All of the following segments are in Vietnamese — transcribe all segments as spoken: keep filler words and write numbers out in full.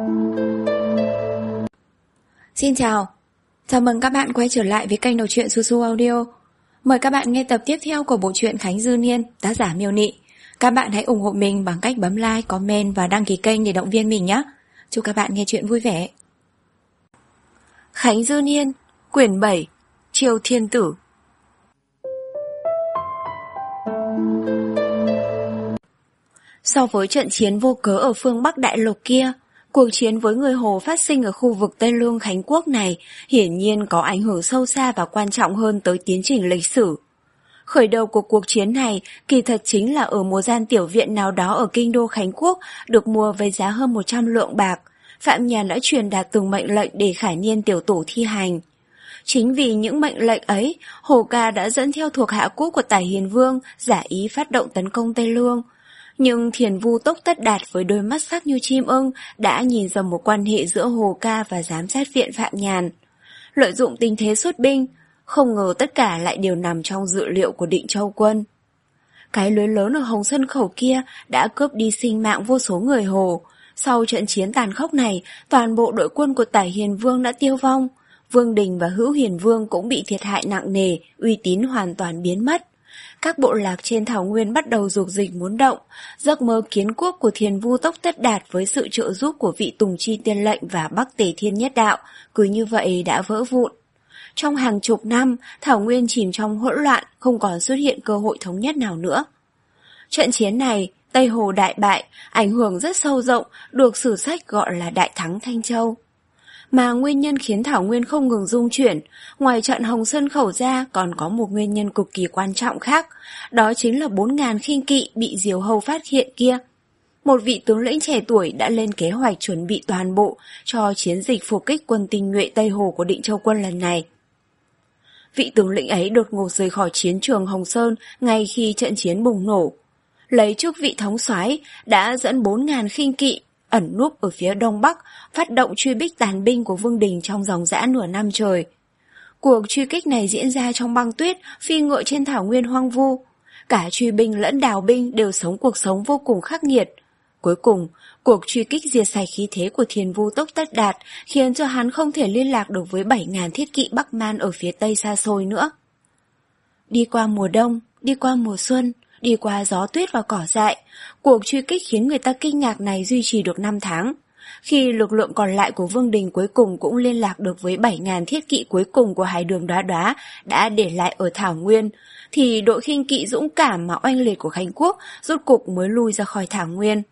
Xin chào, chào mừng các bạn quay trở lại với kênh đọc truyện Su Su Audio. Mời các bạn nghe tập tiếp theo của bộ truyện Khánh Dư Niên, tác giả Miêu Nị. Các bạn hãy ủng hộ mình bằng cách bấm like, comment và đăng ký kênh để động viên mình nhé. Chúc các bạn nghe truyện vui vẻ. Khánh Dư Niên, quyển bảy, Triều Thiên Tử. So với trận chiến vô cớ ở phương Bắc Đại Lục kia, cuộc chiến với người Hồ phát sinh ở khu vực Tây Lương Khánh Quốc này hiển nhiên có ảnh hưởng sâu xa và quan trọng hơn tới tiến trình lịch sử. Khởi đầu của cuộc chiến này kỳ thật chính là ở một gian tiểu viện nào đó ở kinh đô Khánh Quốc được mua với giá hơn một trăm lượng bạc. Phạm Nhàn đã truyền đạt từng mệnh lệnh để Khải Niên tiểu tổ thi hành. Chính vì những mệnh lệnh ấy, Hồ Ca đã dẫn theo thuộc hạ cũ của Tải Hiền Vương giả ý phát động tấn công Tây Lương. Nhưng Thiền Vu Tốc Tất Đạt với đôi mắt sắc như chim ưng đã nhìn ra một quan hệ giữa Hồ Ca và giám sát viện Phạm Nhàn. Lợi dụng tình thế xuất binh, không ngờ tất cả lại đều nằm trong dự liệu của Định Châu Quân. Cái lưới lớn ở Hồng Sơn Khẩu kia đã cướp đi sinh mạng vô số người Hồ. Sau trận chiến tàn khốc này, toàn bộ đội quân của Tải Hiền Vương đã tiêu vong. Vương Đình và Hữu Hiền Vương cũng bị thiệt hại nặng nề, uy tín hoàn toàn biến mất. Các bộ lạc trên thảo nguyên bắt đầu dục dịch muốn động, giấc mơ kiến quốc của Thiền Vu Tốc Tất Đạt với sự trợ giúp của vị Tùng Chi Tiên Lệnh và Bắc Tề Thiên Nhất Đạo cứ như vậy đã vỡ vụn. Trong hàng chục năm, thảo nguyên chìm trong hỗn loạn, không còn xuất hiện cơ hội thống nhất nào nữa. Trận chiến này, Tây Hồ đại bại, ảnh hưởng rất sâu rộng, được sử sách gọi là Đại Thắng Thanh Châu. Mà nguyên nhân khiến thảo nguyên không ngừng rung chuyển, ngoài trận Hồng Sơn Khẩu ra còn có một nguyên nhân cực kỳ quan trọng khác, đó chính là bốn ngàn khinh kỵ bị Diều Hâu phát hiện kia. Một vị tướng lĩnh trẻ tuổi đã lên kế hoạch chuẩn bị toàn bộ cho chiến dịch phục kích quân tinh nhuệ Tây Hồ của Định Châu Quân lần này. Vị tướng lĩnh ấy đột ngột rời khỏi chiến trường Hồng Sơn ngay khi trận chiến bùng nổ. Lấy chức vị thống soái đã dẫn bốn ngàn khinh kỵ ẩn núp ở phía đông bắc, phát động truy bích tàn binh của Vương Đình trong dòng dã nửa năm trời. Cuộc truy kích này diễn ra trong băng tuyết, phi ngựa trên thảo nguyên hoang vu. Cả truy binh lẫn đào binh đều sống cuộc sống vô cùng khắc nghiệt. Cuối cùng, cuộc truy kích diệt sạch khí thế của Thiền Vu Tốc Tất Đạt khiến cho hắn không thể liên lạc được với bảy ngàn thiết kỵ Bắc Man ở phía tây xa xôi nữa. Đi qua mùa đông, đi qua mùa xuân, đi qua gió tuyết và cỏ dại, cuộc truy kích khiến người ta kinh ngạc này duy trì được năm tháng. Khi lực lượng còn lại của Vương Đình cuối cùng cũng liên lạc được với bảy ngàn thiết kỵ cuối cùng của Hải Đường Đoá Đoá đã để lại ở Thảo Nguyên, thì đội khinh kỵ dũng cảm mà oanh liệt của Khánh Quốc rốt cục mới lui ra khỏi Thảo Nguyên.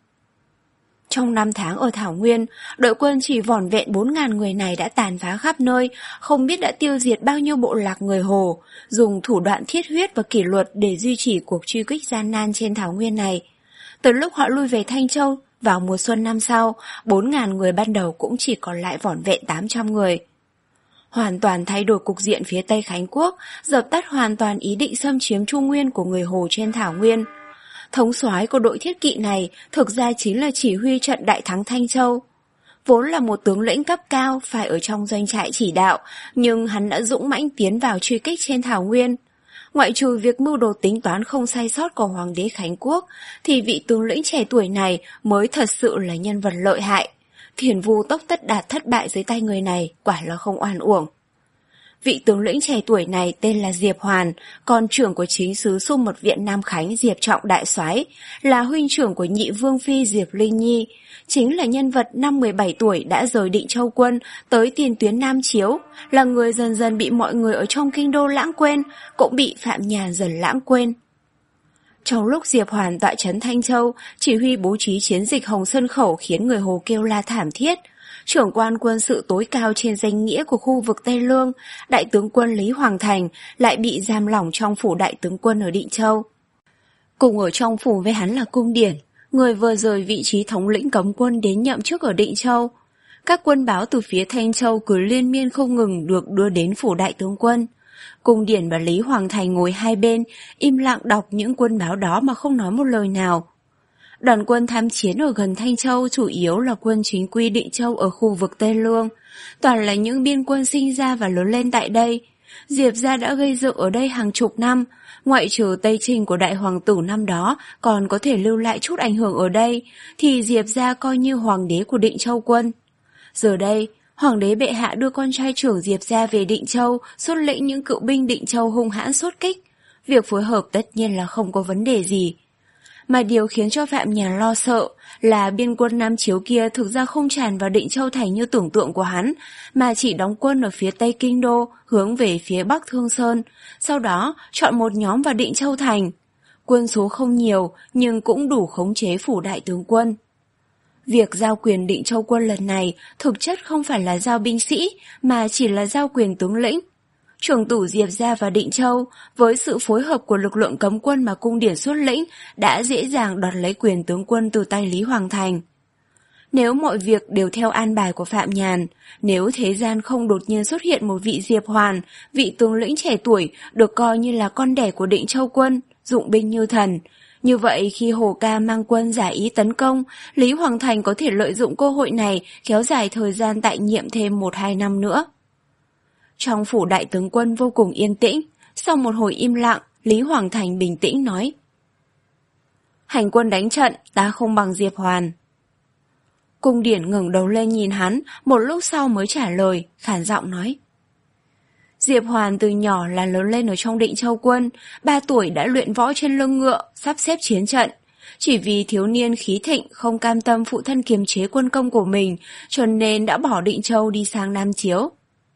Trong năm tháng ở Thảo Nguyên, đội quân chỉ vỏn vẹn bốn ngàn người này đã tàn phá khắp nơi, không biết đã tiêu diệt bao nhiêu bộ lạc người Hồ, dùng thủ đoạn thiết huyết và kỷ luật để duy trì cuộc truy kích gian nan trên Thảo Nguyên này. Từ lúc họ lui về Thanh Châu, vào mùa xuân năm sau, bốn ngàn người ban đầu cũng chỉ còn lại vỏn vẹn tám trăm người. Hoàn toàn thay đổi cục diện phía Tây Khánh Quốc, dập tắt hoàn toàn ý định xâm chiếm Trung Nguyên của người Hồ trên Thảo Nguyên. Thống soái của đội thiết kỵ này thực ra chính là chỉ huy trận Đại Thắng Thanh Châu. Vốn là một tướng lĩnh cấp cao phải ở trong doanh trại chỉ đạo, nhưng hắn đã dũng mãnh tiến vào truy kích trên Thảo Nguyên. Ngoại trừ việc mưu đồ tính toán không sai sót của Hoàng đế Khánh Quốc, thì vị tướng lĩnh trẻ tuổi này mới thật sự là nhân vật lợi hại. Thiền Vu Tốc Tất Đạt thất bại dưới tay người này, quả là không oan uổng. Vị tướng lĩnh trẻ tuổi này tên là Diệp Hoàn, con trưởng của chính sứ Xung Mật Viện Nam Khánh Diệp Trọng Đại Soái, là huynh trưởng của nhị vương phi Diệp Linh Nhi, chính là nhân vật năm mười bảy tuổi đã rời Định Châu Quân tới tiền tuyến Nam Chiếu, là người dần dần bị mọi người ở trong kinh đô lãng quên, cũng bị Phạm Nhàn dần lãng quên. Trong lúc Diệp Hoàn tọa trấn Thanh Châu, chỉ huy bố trí chiến dịch Hồng Sơn Khẩu khiến người Hồ kêu la thảm thiết, trưởng quan quân sự tối cao trên danh nghĩa của khu vực Tây Lương, đại tướng quân Lý Hoàng Thành lại bị giam lỏng trong phủ đại tướng quân ở Định Châu. Cùng ở trong phủ với hắn là Cung Điển, người vừa rời vị trí thống lĩnh cấm quân đến nhậm chức ở Định Châu. Các quân báo từ phía Thanh Châu cứ liên miên không ngừng được đưa đến phủ đại tướng quân. Cung Điển và Lý Hoàng Thành ngồi hai bên, im lặng đọc những quân báo đó mà không nói một lời nào. Đoàn quân tham chiến ở gần Thanh Châu chủ yếu là quân chính quy Định Châu ở khu vực Tây Lương, toàn là những biên quân sinh ra và lớn lên tại đây. Diệp gia đã gây dựng ở đây hàng chục năm, ngoại trừ Tây Trình của đại hoàng tử năm đó còn có thể lưu lại chút ảnh hưởng ở đây, thì Diệp gia coi như hoàng đế của Định Châu Quân. Giờ đây, Hoàng đế bệ hạ đưa con trai trưởng Diệp gia về Định Châu, xuất lĩnh những cựu binh Định Châu hung hãn xuất kích. Việc phối hợp tất nhiên là không có vấn đề gì. Mà điều khiến cho Phạm Nhàn lo sợ là biên quân Nam Chiếu kia thực ra không tràn vào Định Châu thành như tưởng tượng của hắn, mà chỉ đóng quân ở phía tây kinh đô, hướng về phía bắc Thương Sơn, sau đó chọn một nhóm vào Định Châu thành. Quân số không nhiều, nhưng cũng đủ khống chế phủ đại tướng quân. Việc giao quyền Định Châu quân lần này thực chất không phải là giao binh sĩ, mà chỉ là giao quyền tướng lĩnh. Trưởng tử Diệp gia và Định Châu, với sự phối hợp của lực lượng cấm quân mà cung điển xuất lĩnh, đã dễ dàng đoạt lấy quyền tướng quân từ tay Lý Hoàng Thành. Nếu mọi việc đều theo an bài của Phạm Nhàn, nếu thế gian không đột nhiên xuất hiện một vị Diệp Hoàn, vị tướng lĩnh trẻ tuổi được coi như là con đẻ của Định Châu quân, dụng binh như thần, như vậy khi Hồ Ca mang quân giả ý tấn công, Lý Hoàng Thành có thể lợi dụng cơ hội này kéo dài thời gian tại nhiệm thêm một hai năm nữa. Trong phủ đại tướng quân vô cùng yên tĩnh, sau một hồi im lặng, Lý Hoàng Thành bình tĩnh nói: Hành quân đánh trận, ta không bằng Diệp Hoàn. Cung điển ngẩng đầu lên nhìn hắn, một lúc sau mới trả lời, khản giọng nói: Diệp Hoàn từ nhỏ là lớn lên ở trong Định Châu quân, ba tuổi đã luyện võ trên lưng ngựa, sắp xếp chiến trận. Chỉ vì thiếu niên khí thịnh không cam tâm phụ thân kiềm chế quân công của mình, cho nên đã bỏ Định Châu đi sang Nam Chiếu.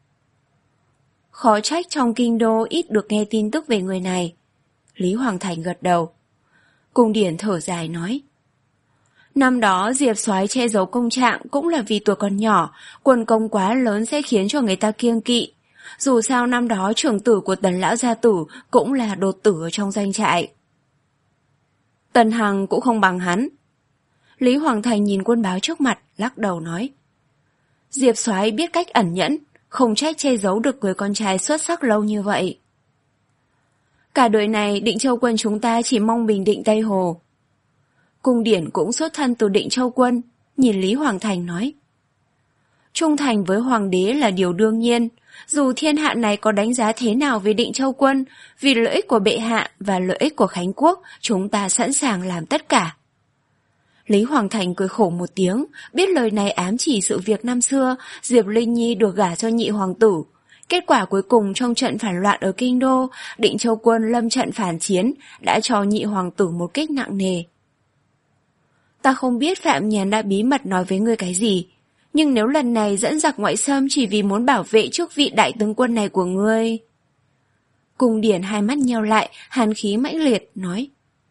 Khó trách trong kinh đô ít được nghe tin tức về người này. Lý Hoàng Thành gật đầu. Cung điển thở dài nói: Năm đó Diệp soái che giấu công trạng cũng là vì tuổi còn nhỏ, quân công quá lớn sẽ khiến cho người ta kiêng kỵ. Dù sao năm đó trưởng tử của Tần lão gia tử cũng là đột tử ở trong doanh trại. Tần Hằng cũng không bằng hắn. Lý Hoàng Thành nhìn quân báo trước mặt, lắc đầu nói: Diệp soái biết cách ẩn nhẫn, không trách che giấu được người con trai xuất sắc lâu như vậy. Cả đời này Định Châu quân chúng ta chỉ mong bình định Tây Hồ. Cung điển cũng xuất thân từ Định Châu quân, nhìn Lý Hoàng Thành nói: Trung thành với hoàng đế là điều đương nhiên, dù thiên hạ này có đánh giá thế nào về Định Châu quân, vì lợi ích của bệ hạ và lợi ích của Khánh quốc, chúng ta sẵn sàng làm tất cả. Lý Hoàng Thành cười khổ một tiếng, biết lời này ám chỉ sự việc năm xưa, Diệp Linh Nhi được gả cho nhị hoàng tử. Kết quả cuối cùng trong trận phản loạn ở Kinh Đô, Định Châu quân lâm trận phản chiến, đã cho nhị hoàng tử một kích nặng nề. Ta không biết Phạm Nhàn đã bí mật nói với ngươi cái gì, nhưng nếu lần này dẫn giặc ngoại xâm chỉ vì muốn bảo vệ chức vị đại tướng quân này của ngươi... Cung điển hai mắt nheo lại, hàn khí mãnh liệt, nói: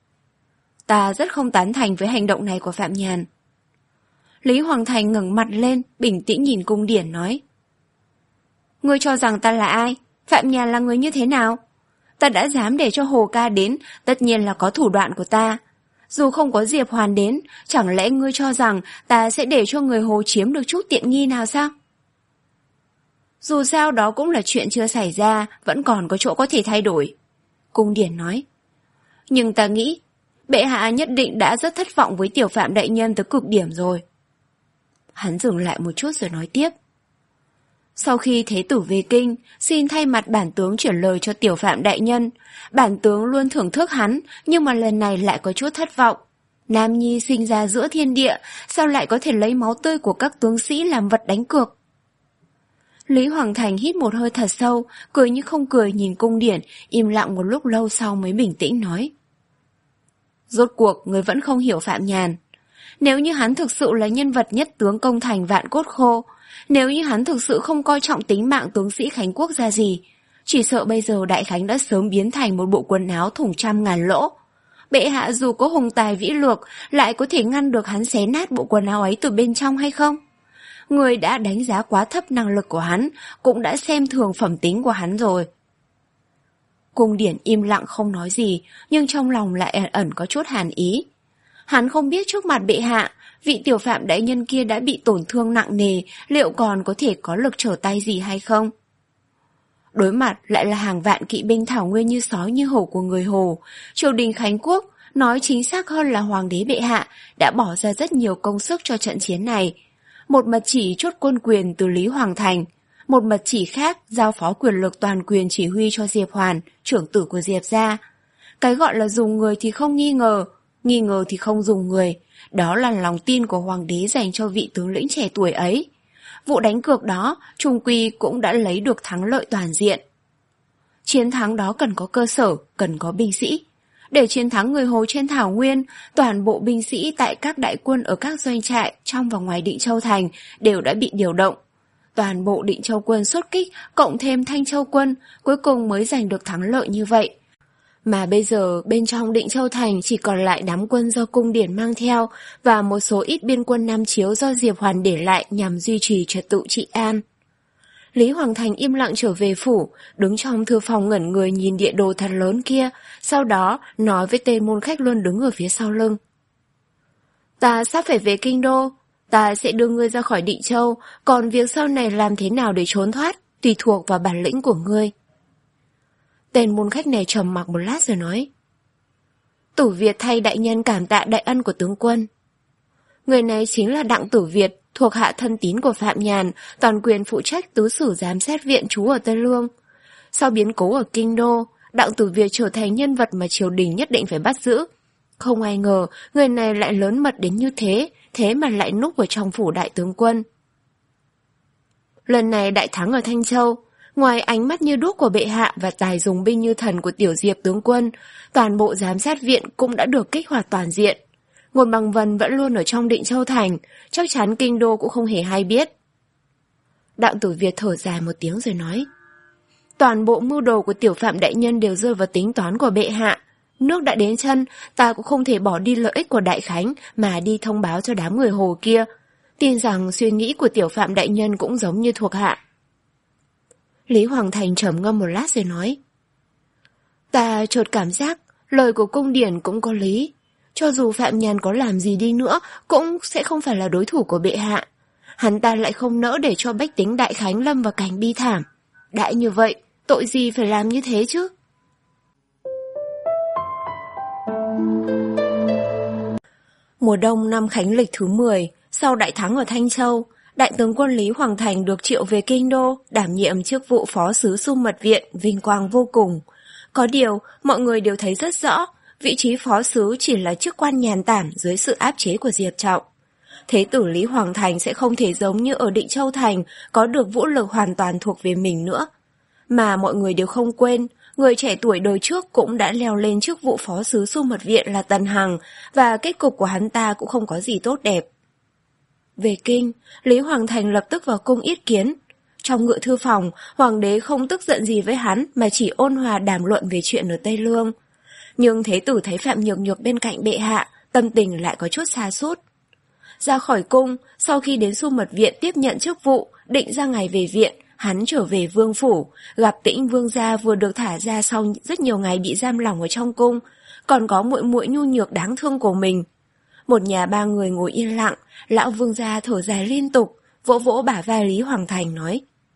Ta rất không tán thành với hành động này của Phạm Nhàn. Lý Hoàng Thành ngẩng mặt lên, bình tĩnh nhìn cung điển nói: Ngươi cho rằng ta là ai? Phạm Nhàn là người như thế nào? Ta đã dám để cho Hồ Ca đến, tất nhiên là có thủ đoạn của ta. Dù không có Diệp Hoàn đến, chẳng lẽ ngươi cho rằng ta sẽ để cho người Hồ chiếm được chút tiện nghi nào sao? Dù sao đó cũng là chuyện chưa xảy ra, vẫn còn có chỗ có thể thay đổi. Cung điển nói: Nhưng ta nghĩ, bệ hạ nhất định đã rất thất vọng với tiểu Phạm đại nhân tới cực điểm rồi. Hắn dừng lại một chút rồi nói tiếp: Sau khi Thế tử về kinh, xin thay mặt bản tướng chuyển lời cho tiểu Phạm đại nhân. Bản tướng luôn thưởng thức hắn, nhưng mà lần này lại có chút thất vọng. Nam nhi sinh ra giữa thiên địa, sao lại có thể lấy máu tươi của các tướng sĩ làm vật đánh cược? Lý Hoàng Thành hít một hơi thật sâu, cười như không cười nhìn cung điển, im lặng một lúc lâu sau mới bình tĩnh nói: Rốt cuộc người vẫn không hiểu Phạm Nhàn. Nếu như hắn thực sự là nhân vật nhất tướng công thành vạn cốt khô, nếu như hắn thực sự không coi trọng tính mạng tướng sĩ Khánh quốc ra gì, chỉ sợ bây giờ Đại Khánh đã sớm biến thành một bộ quần áo thủng trăm ngàn lỗ. Bệ hạ dù có hùng tài vĩ lược, lại có thể ngăn được hắn xé nát bộ quần áo ấy từ bên trong hay không? Người đã đánh giá quá thấp năng lực của hắn, cũng đã xem thường phẩm tính của hắn rồi. Cung điển im lặng không nói gì, nhưng trong lòng lại ẩn ẩn có chút hàn ý. Hắn không biết trước mặt bệ hạ, vị tiểu Phạm đại nhân kia đã bị tổn thương nặng nề, liệu còn có thể có lực trở tay gì hay không? Đối mặt lại là hàng vạn kỵ binh thảo nguyên như sói như hổ của người Hồ. Triều đình Khánh quốc, nói chính xác hơn là hoàng đế bệ hạ, đã bỏ ra rất nhiều công sức cho trận chiến này. Một mật chỉ chốt quân quyền từ Lý Hoàng Thành, một mật chỉ khác giao phó quyền lực toàn quyền chỉ huy cho Diệp Hoàn, trưởng tử của Diệp gia. Cái gọi là dùng người thì không nghi ngờ, nghi ngờ thì không dùng người, đó là lòng tin của hoàng đế dành cho vị tướng lĩnh trẻ tuổi ấy. vụ đánh cược đó chung quy cũng đã lấy được thắng lợi toàn diện. Chiến thắng đó cần có cơ sở, cần có binh sĩ. Để chiến thắng người Hồ trên thảo nguyên, toàn bộ binh sĩ tại các đại quân ở các doanh trại trong và ngoài Định Châu Thành đều đã bị điều động. Toàn bộ Định Châu quân xuất kích, cộng thêm Thanh Châu quân, cuối cùng mới giành được thắng lợi như vậy. Mà bây giờ bên trong Định Châu Thành chỉ còn lại đám quân do cung điển mang theo và một số ít biên quân Nam Chiếu do Diệp Hoàn để lại nhằm duy trì trật tự trị an. Lý Hoàng Thành im lặng trở về phủ, đứng trong thư phòng ngẩn người nhìn địa đồ thật lớn kia, sau đó nói với tên môn khách luôn đứng ở phía sau lưng. Ta sắp phải về kinh đô, ta sẽ đưa ngươi ra khỏi Định Châu, còn việc sau này làm thế nào để trốn thoát, tùy thuộc vào bản lĩnh của ngươi. Tên môn khách này trầm mặc một lát rồi nói. Tử Việt thay đại nhân cảm tạ đại ân của tướng quân. Người này chính là Đặng Tử Việt, thuộc hạ thân tín của Phạm Nhàn, toàn quyền phụ trách tứ sử giám sát viện trú ở Tây Lương. Sau biến cố ở Kinh Đô, Đặng Tử Việt trở thành nhân vật mà triều đình nhất định phải bắt giữ. Không ai ngờ, người này lại lớn mật đến như thế, thế mà lại núp ở trong phủ đại tướng quân. Lần này đại thắng ở Thanh Châu, ngoài ánh mắt như đuốc của bệ hạ và tài dùng binh như thần của Tiểu Diệp tướng quân, toàn bộ giám sát viện cũng đã được kích hoạt toàn diện. Ngôn Bằng Vân vẫn luôn ở trong Định Châu Thành, chắc chắn kinh đô cũng không hề hay biết. Đặng Tử Việt thở dài một tiếng rồi nói. Toàn bộ mưu đồ của Tiểu Phạm đại nhân đều rơi vào tính toán của bệ hạ. Nước đã đến chân, ta cũng không thể bỏ đi lợi ích của Đại Khánh mà đi thông báo cho đám người Hồ kia. Tin rằng suy nghĩ của Tiểu Phạm đại nhân cũng giống như thuộc hạ. Lý Hoàng Thành trầm ngâm một lát rồi nói. Ta chợt cảm giác lời của cung điển cũng có lý. Cho dù Phạm Nhàn có làm gì đi nữa cũng sẽ không phải là đối thủ của bệ hạ. Hắn ta lại không nỡ để cho bách tính Đại Khánh lâm vào cảnh bi thảm. Đã như vậy, tội gì phải làm như thế chứ? Mùa đông năm Khánh lịch thứ mười, sau đại thắng ở Thanh Châu, đại tướng quân Lý Hoàng Thành được triệu về kinh đô, đảm nhiệm chức vụ phó sứ Xu Mật Viện, vinh quang vô cùng. Có điều, mọi người đều thấy rất rõ, vị trí phó sứ chỉ là chức quan nhàn tản dưới sự áp chế của Diệp Trọng. Thế tử Lý Hoàng Thành sẽ không thể giống như ở Định Châu Thành, có được vũ lực hoàn toàn thuộc về mình nữa. Mà mọi người đều không quên, người trẻ tuổi đời trước cũng đã leo lên chức vụ phó sứ Xu Mật Viện là Tần Hằng, và kết cục của hắn ta cũng không có gì tốt đẹp. Về kinh, Lý Hoàng Thành lập tức vào cung yết kiến. Trong ngự thư phòng, hoàng đế không tức giận gì với hắn mà chỉ ôn hòa đàm luận về chuyện ở Tây Lương. Nhưng thế tử thấy Phạm Nhược Nhược bên cạnh bệ hạ, tâm tình lại có chút sa sút. Ra khỏi cung, sau khi đến Xu Mật Viện tiếp nhận chức vụ, định ra ngày về viện, hắn trở về vương phủ, gặp Tĩnh vương gia vừa được thả ra sau rất nhiều ngày bị giam lỏng ở trong cung, còn có muội muội nhu nhược đáng thương của mình. Một nhà ba người ngồi yên lặng, lão vương gia thở dài liên tục, vỗ vỗ bả vai Lý Hoàng Thành nói.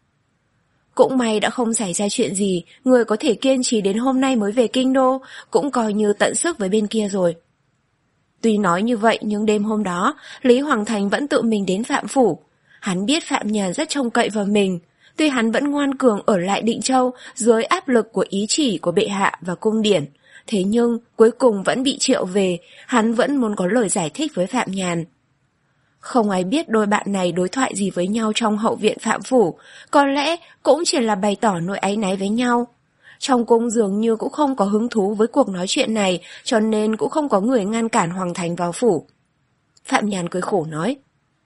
Cũng may đã không xảy ra chuyện gì, người có thể kiên trì đến hôm nay mới về kinh đô, cũng coi như tận sức với bên kia rồi. Tuy nói như vậy nhưng đêm hôm đó, Lý Hoàng Thành vẫn tự mình đến Phạm phủ. Hắn biết Phạm Nhàn rất trông cậy vào mình, tuy hắn vẫn ngoan cường ở lại Định Châu dưới áp lực của ý chỉ của bệ hạ và cung điển. Thế nhưng cuối cùng vẫn bị triệu về, hắn vẫn muốn có lời giải thích với Phạm Nhàn. Không ai biết đôi bạn này đối thoại gì với nhau trong hậu viện Phạm phủ, có lẽ cũng chỉ là bày tỏ nỗi áy náy với nhau. Trong cung dường như cũng không có hứng thú với cuộc nói chuyện này, cho nên cũng không có người ngăn cản Hoàng Thành vào phủ. Phạm Nhàn cười khổ nói,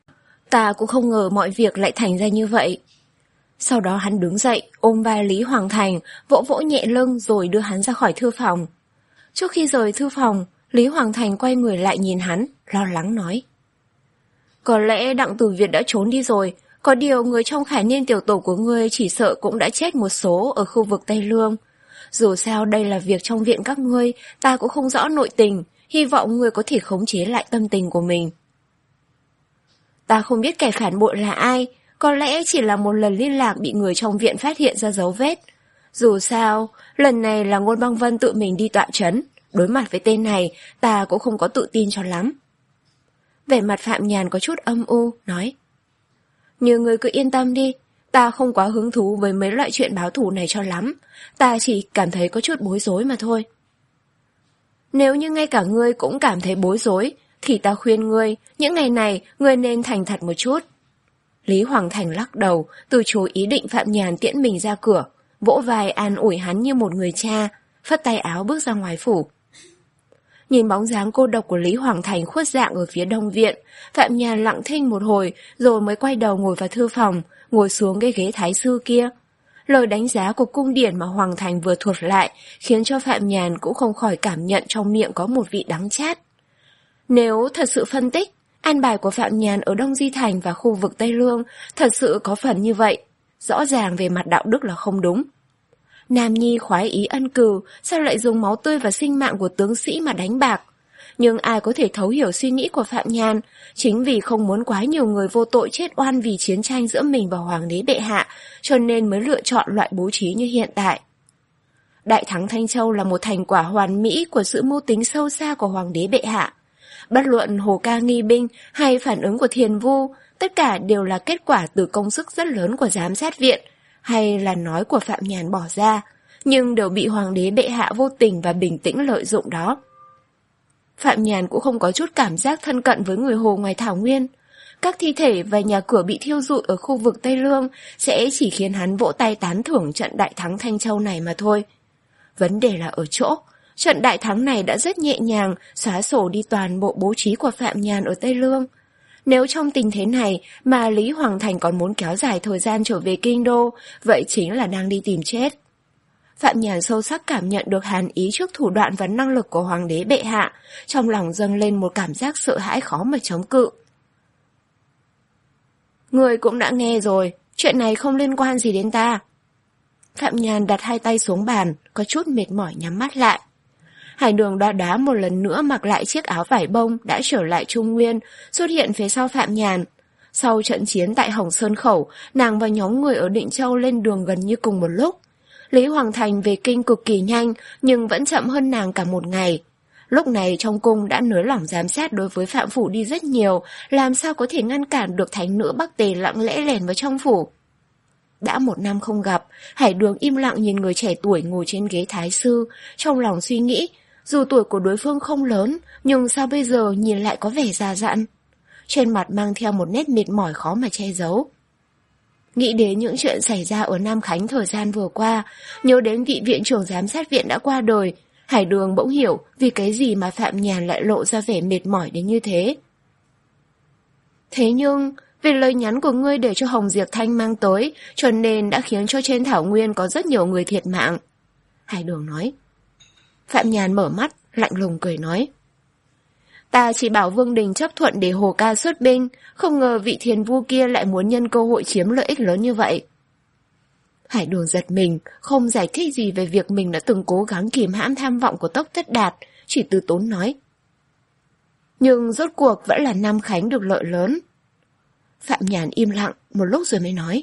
ta cũng không ngờ mọi việc lại thành ra như vậy. Sau đó hắn đứng dậy, ôm vai Lý Hoàng Thành, vỗ vỗ nhẹ lưng rồi đưa hắn ra khỏi thư phòng. Trước khi rời thư phòng, Lý Hoàng Thành quay người lại nhìn hắn, lo lắng nói. Có lẽ Đặng Tử Việt đã trốn đi rồi, có điều người trong khải niên tiểu tổ của ngươi chỉ sợ cũng đã chết một số ở khu vực Tây Lương. Dù sao đây là việc trong viện các ngươi, ta cũng không rõ nội tình, hy vọng ngươi có thể khống chế lại tâm tình của mình. Ta không biết kẻ phản bội là ai, có lẽ chỉ là một lần liên lạc bị người trong viện phát hiện ra dấu vết. Dù sao, lần này là Ngôn Băng Vân tự mình đi tọa trấn, đối mặt với tên này, ta cũng không có tự tin cho lắm. Vẻ mặt Phạm Nhàn có chút âm u, nói. Như ngươi cứ yên tâm đi, ta không quá hứng thú với mấy loại chuyện báo thù này cho lắm, ta chỉ cảm thấy có chút bối rối mà thôi. Nếu như ngay cả ngươi cũng cảm thấy bối rối, thì ta khuyên ngươi, những ngày này ngươi nên thành thật một chút. Lý Hoàng Thành lắc đầu, từ chối ý định Phạm Nhàn tiễn mình ra cửa, vỗ vai an ủi hắn như một người cha, phất tay áo bước ra ngoài phủ. Nhìn bóng dáng cô độc của Lý Hoàng Thành khuất dạng ở phía đông viện, Phạm Nhàn lặng thinh một hồi rồi mới quay đầu ngồi vào thư phòng, ngồi xuống cái ghế thái sư kia. Lời đánh giá của cung điển mà Hoàng Thành vừa thuật lại khiến cho Phạm Nhàn cũng không khỏi cảm nhận trong miệng có một vị đắng chát. Nếu thật sự phân tích, an bài của Phạm Nhàn ở Đông Di Thành và khu vực Tây Lương thật sự có phần như vậy, rõ ràng về mặt đạo đức là không đúng. Nam nhi khoái ý ân cừu, sao lại dùng máu tươi và sinh mạng của tướng sĩ mà đánh bạc? Nhưng ai có thể thấu hiểu suy nghĩ của Phạm Nhàn, chính vì không muốn quá nhiều người vô tội chết oan vì chiến tranh giữa mình và Hoàng đế bệ hạ, cho nên mới lựa chọn loại bố trí như hiện tại. Đại thắng Thanh Châu là một thành quả hoàn mỹ của sự mưu tính sâu xa của Hoàng đế bệ hạ. Bất luận Hồ Ca nghi binh hay phản ứng của Thiền Vu, tất cả đều là kết quả từ công sức rất lớn của giám sát viện, hay là nói của Phạm Nhàn bỏ ra, nhưng đều bị Hoàng đế bệ hạ vô tình và bình tĩnh lợi dụng đó. Phạm Nhàn cũng không có chút cảm giác thân cận với người Hồ ngoài thảo nguyên. Các thi thể và nhà cửa bị thiêu rụi ở khu vực Tây Lương sẽ chỉ khiến hắn vỗ tay tán thưởng trận đại thắng Thanh Châu này mà thôi. Vấn đề là ở chỗ, trận đại thắng này đã rất nhẹ nhàng xóa sổ đi toàn bộ bố trí của Phạm Nhàn ở Tây Lương. Nếu trong tình thế này mà Lý Hoàng Thành còn muốn kéo dài thời gian trở về kinh đô, vậy chính là đang đi tìm chết. Phạm Nhàn sâu sắc cảm nhận được hàn ý trước thủ đoạn và năng lực của Hoàng đế bệ hạ, trong lòng dâng lên một cảm giác sợ hãi khó mà chống cự. Người cũng đã nghe rồi, chuyện này không liên quan gì đến ta. Phạm Nhàn đặt hai tay xuống bàn, có chút mệt mỏi nhắm mắt lại. Hải Đường Đóa Đóa một lần nữa mặc lại chiếc áo vải bông đã trở lại Trung Nguyên, xuất hiện phía sau Phạm Nhàn. Sau trận chiến tại Hồng Sơn Khẩu, nàng và nhóm người ở Định Châu lên đường gần như cùng một lúc. Lý Hoàng Thành về kinh cực kỳ nhanh, nhưng vẫn chậm hơn nàng cả một ngày. Lúc này trong cung đã nới lỏng giám sát đối với Phạm Phủ đi rất nhiều, làm sao có thể ngăn cản được thánh nữ Bắc Tề lặng lẽ lèn vào trong phủ. Đã một năm không gặp, Hải Đường im lặng nhìn người trẻ tuổi ngồi trên ghế thái sư, trong lòng suy nghĩ, dù tuổi của đối phương không lớn, nhưng sao bây giờ nhìn lại có vẻ già dặn. Trên mặt mang theo một nét mệt mỏi khó mà che giấu. Nghĩ đến những chuyện xảy ra ở Nam Khánh thời gian vừa qua, nhớ đến vị viện trưởng giám sát viện đã qua đời, Hải Đường bỗng hiểu vì cái gì mà Phạm Nhàn lại lộ ra vẻ mệt mỏi đến như thế. Thế nhưng, vì lời nhắn của ngươi để cho Hồng Diệp Thanh mang tới, cho nên đã khiến cho trên thảo nguyên có rất nhiều người thiệt mạng. Hải Đường nói. Phạm Nhàn mở mắt, lạnh lùng cười nói. Ta chỉ bảo Vương Đình chấp thuận để Hồ Ca xuất binh, không ngờ vị Thiền Vu kia lại muốn nhân cơ hội chiếm lợi ích lớn như vậy. Hải Đường giật mình, không giải thích gì về việc mình đã từng cố gắng kìm hãm tham vọng của Tốc Tất Đạt, chỉ từ tốn nói. Nhưng rốt cuộc vẫn là Nam Khánh được lợi lớn. Phạm Nhàn im lặng, một lúc rồi mới nói.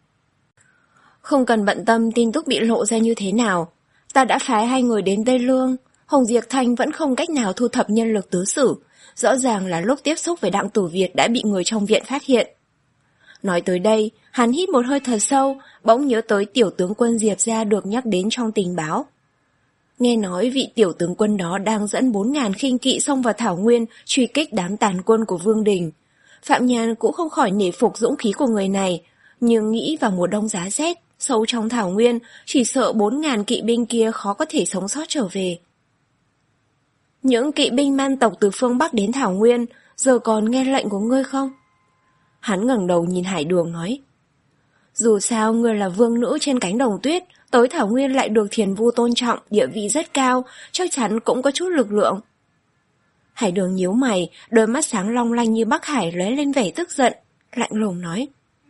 Không cần bận tâm tin tức bị lộ ra như thế nào. Ta đã phái hai người đến Tây Lương, Hồng Diệp Thanh vẫn không cách nào thu thập nhân lực tứ sử. Rõ ràng là lúc tiếp xúc với Đặng Tử Việt đã bị người trong viện phát hiện. Nói tới đây, hắn hít một hơi thật sâu, bỗng nhớ tới tiểu tướng quân Diệp gia được nhắc đến trong tình báo. Nghe nói vị tiểu tướng quân đó đang dẫn bốn ngàn khinh kỵ xông vào Thảo Nguyên truy kích đám tàn quân của Vương Đình. Phạm Nhàn cũng không khỏi nể phục dũng khí của người này, nhưng nghĩ vào mùa đông giá rét, sâu trong Thảo Nguyên, chỉ sợ bốn ngàn kỵ binh kia khó có thể sống sót trở về. Những kỵ binh man tộc từ phương Bắc đến Thảo Nguyên, giờ còn nghe lệnh của ngươi không? Hắn ngẩng đầu nhìn Hải Đường nói. Dù sao ngươi là vương nữ trên cánh đồng tuyết, tới Thảo Nguyên lại được Thiền Vu tôn trọng, địa vị rất cao, chắc chắn cũng có chút lực lượng. Hải Đường nhíu mày, đôi mắt sáng long lanh như Bắc Hải lóe lên vẻ tức giận, lạnh lùng nói.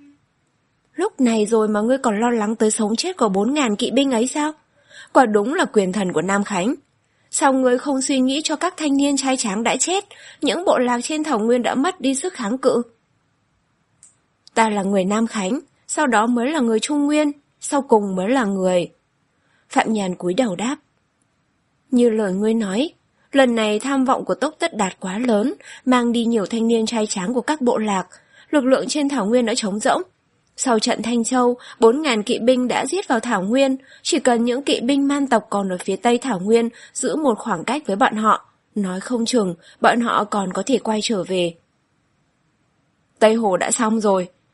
Lúc này rồi mà ngươi còn lo lắng tới sống chết của bốn ngàn kỵ binh ấy sao? Quả đúng là quyền thần của Nam Khánh. Sao ngươi không suy nghĩ cho các thanh niên trai tráng đã chết, những bộ lạc trên Thảo Nguyên đã mất đi sức kháng cự? Ta là người Nam Khánh, sau đó mới là người Trung Nguyên, sau cùng mới là người... Phạm Nhàn cúi đầu đáp. Như lời ngươi nói, lần này tham vọng của Tốc Tất Đạt quá lớn, mang đi nhiều thanh niên trai tráng của các bộ lạc, lực lượng trên Thảo Nguyên đã trống rỗng. Sau trận Thanh Châu, bốn ngàn kỵ binh đã giết vào Thảo Nguyên, chỉ cần những kỵ binh man tộc còn ở phía Tây Thảo Nguyên giữ một khoảng cách với bọn họ, nói không chừng bọn họ còn có thể quay trở về. Tây Hồ đã xong rồi,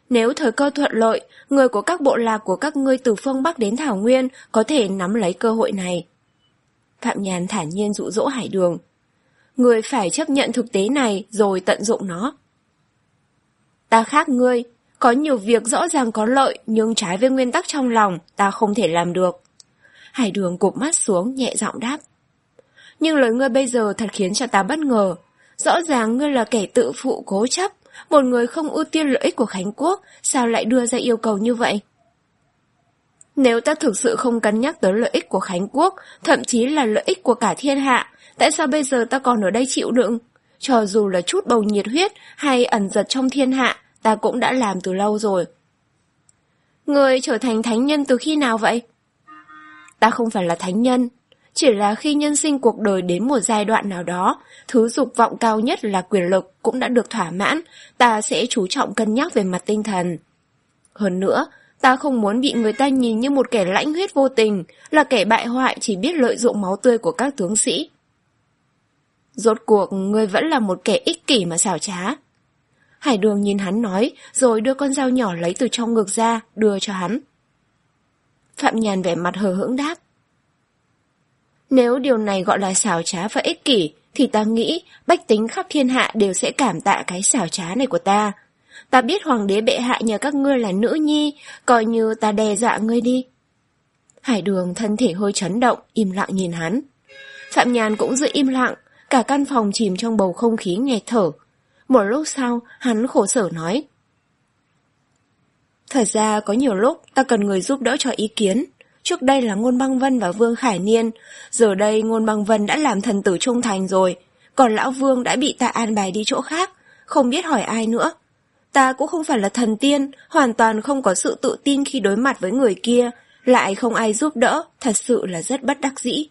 Nếu thời cơ thuận lợi, người của các bộ lạc của các ngươi từ phương Bắc đến Thảo Nguyên có thể nắm lấy cơ hội này. Phạm Nhàn thản nhiên dụ dỗ Hải Đường. Ngươi phải chấp nhận thực tế này rồi tận dụng nó. Ta khác ngươi, có nhiều việc rõ ràng có lợi nhưng trái với nguyên tắc trong lòng, ta không thể làm được. Hải Đường cụp mắt xuống nhẹ giọng đáp. Nhưng lời ngươi bây giờ thật khiến cho ta bất ngờ. Rõ ràng ngươi là kẻ tự phụ cố chấp, một người không ưu tiên lợi ích của Khánh Quốc, sao lại đưa ra yêu cầu như vậy? Nếu ta thực sự không cân nhắc tới lợi ích của Khánh Quốc, thậm chí là lợi ích của cả thiên hạ, tại sao bây giờ ta còn ở đây chịu đựng? Cho dù là chút bầu nhiệt huyết hay ẩn giật trong thiên hạ, ta cũng đã làm từ lâu rồi. Ngươi trở thành thánh nhân từ khi nào vậy? Ta không phải là thánh nhân. Chỉ là khi nhân sinh cuộc đời đến một giai đoạn nào đó, thứ dục vọng cao nhất là quyền lực cũng đã được thỏa mãn, ta sẽ chú trọng cân nhắc về mặt tinh thần. Hơn nữa, ta không muốn bị người ta nhìn như một kẻ lãnh huyết vô tình, là kẻ bại hoại chỉ biết lợi dụng máu tươi của các tướng sĩ. Rốt cuộc, ngươi vẫn là một kẻ ích kỷ mà xảo trá. Hải Đường nhìn hắn nói, rồi đưa con dao nhỏ lấy từ trong ngực ra, đưa cho hắn. Phạm Nhàn vẻ mặt hờ hững đáp. Nếu điều này gọi là xảo trá và ích kỷ, thì ta nghĩ bách tính khắp thiên hạ đều sẽ cảm tạ cái xảo trá này của ta. Ta biết hoàng đế bệ hạ nhà các ngươi là nữ nhi, coi như ta đe dọa ngươi đi. Hải Đường thân thể hơi chấn động, im lặng nhìn hắn. Phạm Nhàn cũng giữ im lặng, cả căn phòng chìm trong bầu không khí nghẹt thở. Một lúc sau, hắn khổ sở nói. Thật ra có nhiều lúc ta cần người giúp đỡ cho ý kiến. Trước đây là Ngôn Băng Vân và Vương Khải Niên, giờ đây Ngôn Băng Vân đã làm thần tử trung thành rồi, còn lão Vương đã bị ta an bài đi chỗ khác, không biết hỏi ai nữa. Ta cũng không phải là thần tiên, hoàn toàn không có sự tự tin khi đối mặt với người kia, lại không ai giúp đỡ, thật sự là rất bất đắc dĩ.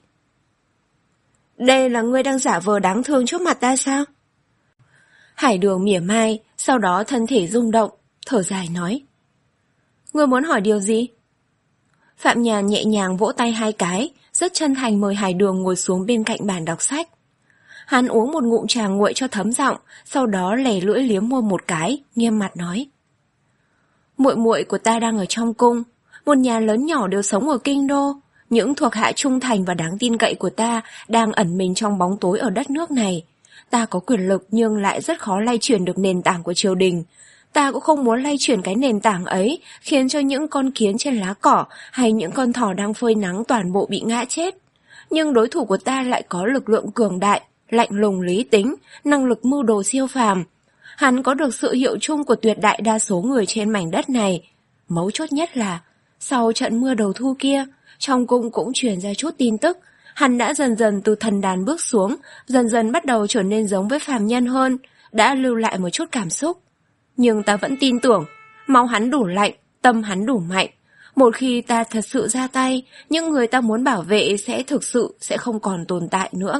Đây là ngươi đang giả vờ đáng thương trước mặt ta sao? Hải Đường mỉa mai, sau đó thân thể rung động, thở dài nói. Ngươi muốn hỏi điều gì? Phạm Nhàn nhẹ nhàng vỗ tay hai cái, rất chân thành mời Hải Đường ngồi xuống bên cạnh bàn đọc sách. Hắn uống một ngụm trà nguội cho thấm giọng, sau đó lè lưỡi liếm môi một cái, nghiêm mặt nói. Muội muội của ta đang ở trong cung, một nhà lớn nhỏ đều sống ở kinh đô. Những thuộc hạ trung thành và đáng tin cậy của ta đang ẩn mình trong bóng tối ở đất nước này. Ta có quyền lực nhưng lại rất khó lay chuyển được nền tảng của triều đình. Ta cũng không muốn lay chuyển cái nền tảng ấy, khiến cho những con kiến trên lá cỏ hay những con thỏ đang phơi nắng toàn bộ bị ngã chết. Nhưng đối thủ của ta lại có lực lượng cường đại, lạnh lùng lý tính, năng lực mưu đồ siêu phàm. Hắn có được sự hiệu chung của tuyệt đại đa số người trên mảnh đất này. Mấu chốt nhất là, sau trận mưa đầu thu kia, trong cung cũng truyền ra chút tin tức. Hắn đã dần dần từ thần đàn bước xuống, dần dần bắt đầu trở nên giống với phàm nhân hơn, đã lưu lại một chút cảm xúc. Nhưng ta vẫn tin tưởng, máu hắn đủ lạnh, tâm hắn đủ mạnh. Một khi ta thật sự ra tay, những người ta muốn bảo vệ sẽ thực sự sẽ không còn tồn tại nữa.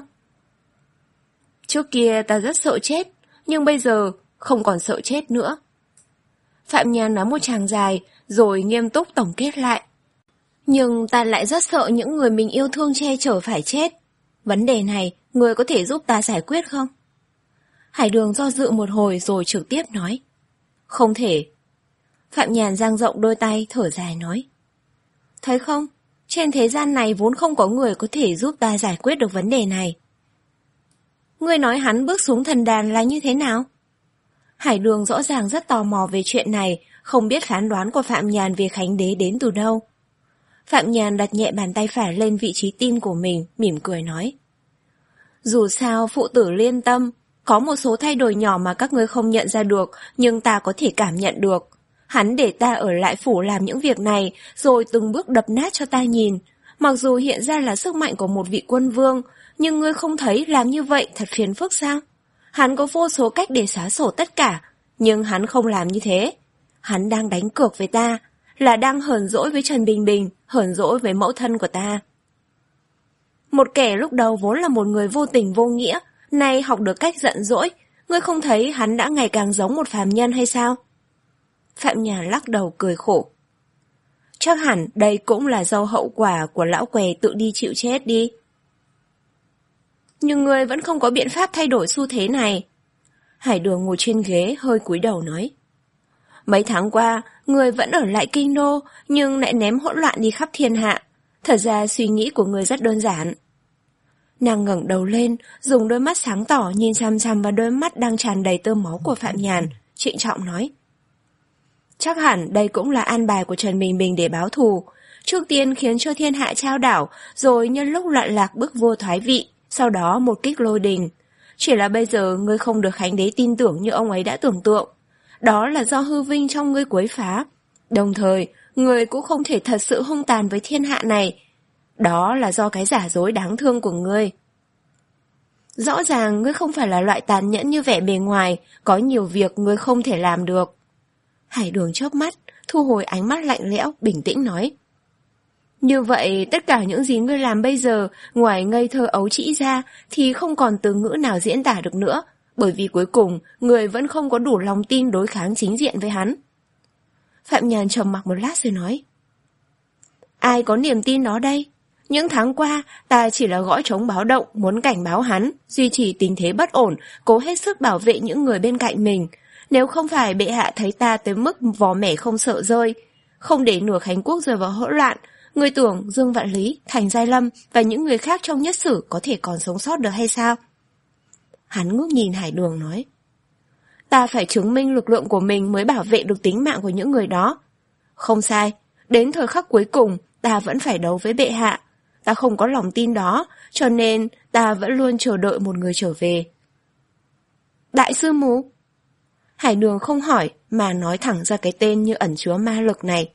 Trước kia ta rất sợ chết, nhưng bây giờ không còn sợ chết nữa. Phạm Nhàn nói một tràng dài, rồi nghiêm túc tổng kết lại. Nhưng ta lại rất sợ những người mình yêu thương che chở phải chết. Vấn đề này, người có thể giúp ta giải quyết không? Hải Đường do dự một hồi rồi trực tiếp nói. Không thể. Phạm Nhàn dang rộng đôi tay thở dài nói. Thấy không, trên thế gian này vốn không có người có thể giúp ta giải quyết được vấn đề này. Ngươi nói hắn bước xuống thần đàn là như thế nào? Hải Đường rõ ràng rất tò mò về chuyện này, không biết phán đoán của Phạm Nhàn về Khánh Đế đến từ đâu. Phạm Nhàn đặt nhẹ bàn tay phải lên vị trí tim của mình, mỉm cười nói. Dù sao phụ tử liên tâm, có một số thay đổi nhỏ mà các ngươi không nhận ra được, nhưng ta có thể cảm nhận được. Hắn để ta ở lại phủ làm những việc này, rồi từng bước đập nát cho ta nhìn. Mặc dù hiện ra là sức mạnh của một vị quân vương, nhưng ngươi không thấy làm như vậy thật phiền phức sao? Hắn có vô số cách để xóa sổ tất cả, nhưng hắn không làm như thế. Hắn đang đánh cược với ta, là đang hờn dỗi với Trần Bình Bình, hờn dỗi với mẫu thân của ta. Một kẻ lúc đầu vốn là một người vô tình vô nghĩa, nay học được cách giận dỗi, ngươi không thấy hắn đã ngày càng giống một phàm nhân hay sao? Phạm Nhàn lắc đầu cười khổ. Chắc hẳn đây cũng là do hậu quả của lão què tự đi chịu chết đi. Nhưng ngươi vẫn không có biện pháp thay đổi xu thế này. Hải Đường ngồi trên ghế hơi cúi đầu nói. Mấy tháng qua, người vẫn ở lại kinh đô, nhưng lại ném hỗn loạn đi khắp thiên hạ. Thật ra suy nghĩ của người rất đơn giản. Nàng ngẩng đầu lên, dùng đôi mắt sáng tỏ nhìn chằm chằm vào đôi mắt đang tràn đầy tơ máu của Phạm Nhàn, trịnh trọng nói. Chắc hẳn đây cũng là an bài của Trần Bình Bình để báo thù. Trước tiên khiến cho thiên hạ trao đảo, rồi nhân lúc loạn lạc bức vua thoái vị, sau đó một kích lôi đình. Chỉ là bây giờ ngươi không được Khánh đế tin tưởng như ông ấy đã tưởng tượng. Đó là do hư vinh trong ngươi quấy phá. Đồng thời, ngươi cũng không thể thật sự hung tàn với thiên hạ này. Đó là do cái giả dối đáng thương của ngươi. Rõ ràng ngươi không phải là loại tàn nhẫn như vẻ bề ngoài, có nhiều việc ngươi không thể làm được. Hải Đường chớp mắt, thu hồi ánh mắt lạnh lẽo, bình tĩnh nói. Như vậy, tất cả những gì ngươi làm bây giờ, ngoài ngây thơ ấu trĩ ra, thì không còn từ ngữ nào diễn tả được nữa, bởi vì cuối cùng, ngươi vẫn không có đủ lòng tin đối kháng chính diện với hắn. Phạm Nhàn trầm mặc một lát rồi nói. Ai có niềm tin đó đây? Những tháng qua, ta chỉ là gõ trống báo động, muốn cảnh báo hắn, duy trì tình thế bất ổn, cố hết sức bảo vệ những người bên cạnh mình. Nếu không phải bệ hạ thấy ta tới mức vò mẻ không sợ rơi, không để nửa Khánh quốc rơi vào hỗn loạn, người tưởng Dương Vạn Lý, Thành Giai Lâm và những người khác trong nhất sử có thể còn sống sót được hay sao? Hắn ngước nhìn Hải Đường nói. Ta phải chứng minh lực lượng của mình mới bảo vệ được tính mạng của những người đó. Không sai, đến thời khắc cuối cùng, ta vẫn phải đấu với bệ hạ. Ta không có lòng tin đó, cho nên ta vẫn luôn chờ đợi một người trở về. Đại sư Mù? Hải Đường không hỏi mà nói thẳng ra cái tên như ẩn chứa ma lực này.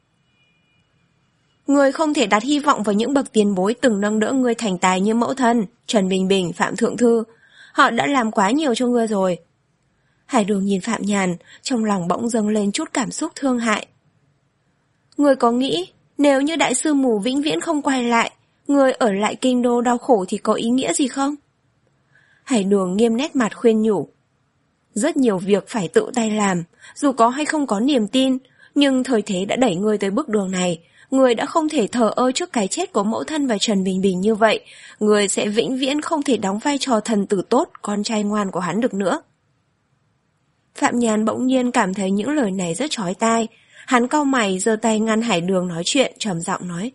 Ngươi không thể đặt hy vọng vào những bậc tiền bối từng nâng đỡ ngươi thành tài như mẫu thân, Trần Bình Bình, Phạm Thượng Thư. Họ đã làm quá nhiều cho ngươi rồi. Hải Đường nhìn Phạm Nhàn, trong lòng bỗng dâng lên chút cảm xúc thương hại. Ngươi có nghĩ, nếu như đại sư Mù vĩnh viễn không quay lại, ngươi ở lại kinh đô đau khổ thì có ý nghĩa gì không? Hải Đường nghiêm nét mặt khuyên nhủ. Rất nhiều việc phải tự tay làm, dù có hay không có niềm tin, nhưng thời thế đã đẩy ngươi tới bước đường này. Người đã không thể thờ ơ trước cái chết của mẫu thân và Trần Bình Bình như vậy, người sẽ vĩnh viễn không thể đóng vai trò thần tử tốt, con trai ngoan của hắn được nữa. Phạm Nhàn bỗng nhiên cảm thấy những lời này rất chói tai. Hắn cau mày giơ tay ngăn Hải Đường nói chuyện, trầm giọng nói.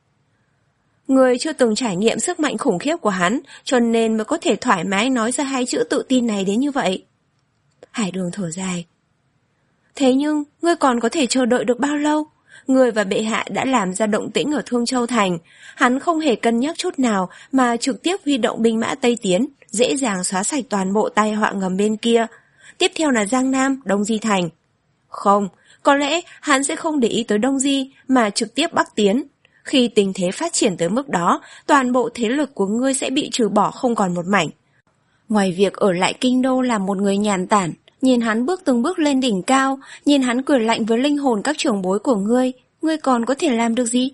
Người chưa từng trải nghiệm sức mạnh khủng khiếp của hắn, cho nên mới có thể thoải mái nói ra hai chữ tự tin này đến như vậy. Hải Đường thở dài. Thế nhưng, ngươi còn có thể chờ đợi được bao lâu? Người và bệ hạ đã làm ra động tĩnh ở Thương Châu Thành. Hắn không hề cân nhắc chút nào mà trực tiếp huy động binh mã Tây Tiến, dễ dàng xóa sạch toàn bộ tai họa ngầm bên kia. Tiếp theo là Giang Nam, Đông Di Thành. Không, có lẽ hắn sẽ không để ý tới Đông Di mà trực tiếp Bắc Tiến. Khi tình thế phát triển tới mức đó, toàn bộ thế lực của ngươi sẽ bị trừ bỏ không còn một mảnh. Ngoài việc ở lại kinh đô làm một người nhàn tản, nhìn hắn bước từng bước lên đỉnh cao, nhìn hắn cười lạnh với linh hồn các trưởng bối của ngươi, ngươi còn có thể làm được gì?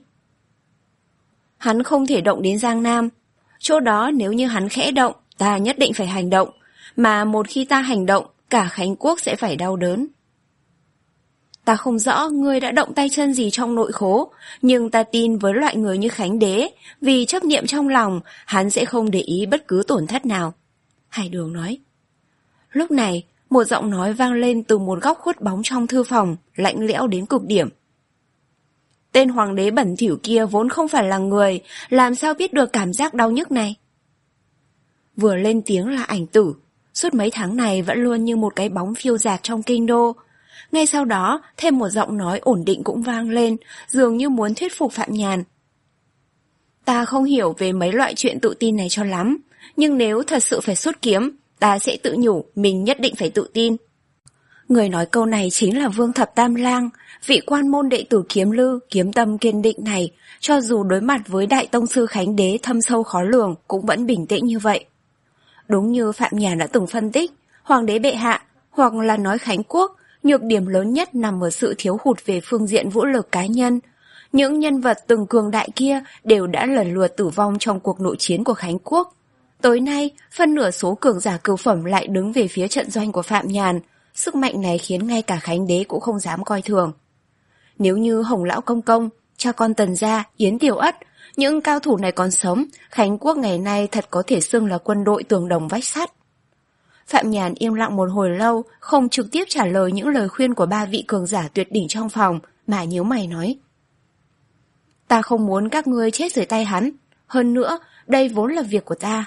Hắn không thể động đến Giang Nam. Chỗ đó nếu như hắn khẽ động, ta nhất định phải hành động. Mà một khi ta hành động, cả Khánh quốc sẽ phải đau đớn. Ta không rõ ngươi đã động tay chân gì trong nội khố, nhưng ta tin với loại người như Khánh đế, vì chấp niệm trong lòng, hắn sẽ không để ý bất cứ tổn thất nào. Hải Đường nói. Lúc này, một giọng nói vang lên từ một góc khuất bóng trong thư phòng, lạnh lẽo đến cực điểm. Tên hoàng đế bẩn thỉu kia vốn không phải là người, làm sao biết được cảm giác đau nhức này? Vừa lên tiếng là Ảnh Tử, suốt mấy tháng này vẫn luôn như một cái bóng phiêu dạt trong kinh đô. Ngay sau đó, thêm một giọng nói ổn định cũng vang lên, dường như muốn thuyết phục Phạm Nhàn. Ta không hiểu về mấy loại chuyện tự tin này cho lắm, nhưng nếu thật sự phải xuất kiếm, ta sẽ tự nhủ mình nhất định phải tự tin. Người nói câu này chính là Vương Thập Tam Lang, vị quan môn đệ tử Kiếm Lư, kiếm tâm kiên định này, cho dù đối mặt với Đại Tông Sư Khánh Đế thâm sâu khó lường cũng vẫn bình tĩnh như vậy. Đúng như Phạm Nhàn đã từng phân tích, Hoàng đế bệ hạ, hoặc là nói Khánh quốc, nhược điểm lớn nhất nằm ở sự thiếu hụt về phương diện vũ lực cá nhân. Những nhân vật từng cường đại kia đều đã lần lượt tử vong trong cuộc nội chiến của Khánh quốc. Tối nay, phân nửa số cường giả cửu phẩm lại đứng về phía trận doanh của Phạm Nhàn. Sức mạnh này khiến ngay cả Khánh đế cũng không dám coi thường. Nếu như Hồng Lão Công Công, cha con Tần Gia, Yến Tiểu Ất, những cao thủ này còn sống, Khánh quốc ngày nay thật có thể xưng là quân đội tường đồng vách sắt. Phạm Nhàn im lặng một hồi lâu, không trực tiếp trả lời những lời khuyên của ba vị cường giả tuyệt đỉnh trong phòng, mà nhíu mày nói. Ta không muốn các ngươi chết dưới tay hắn, hơn nữa, đây vốn là việc của ta.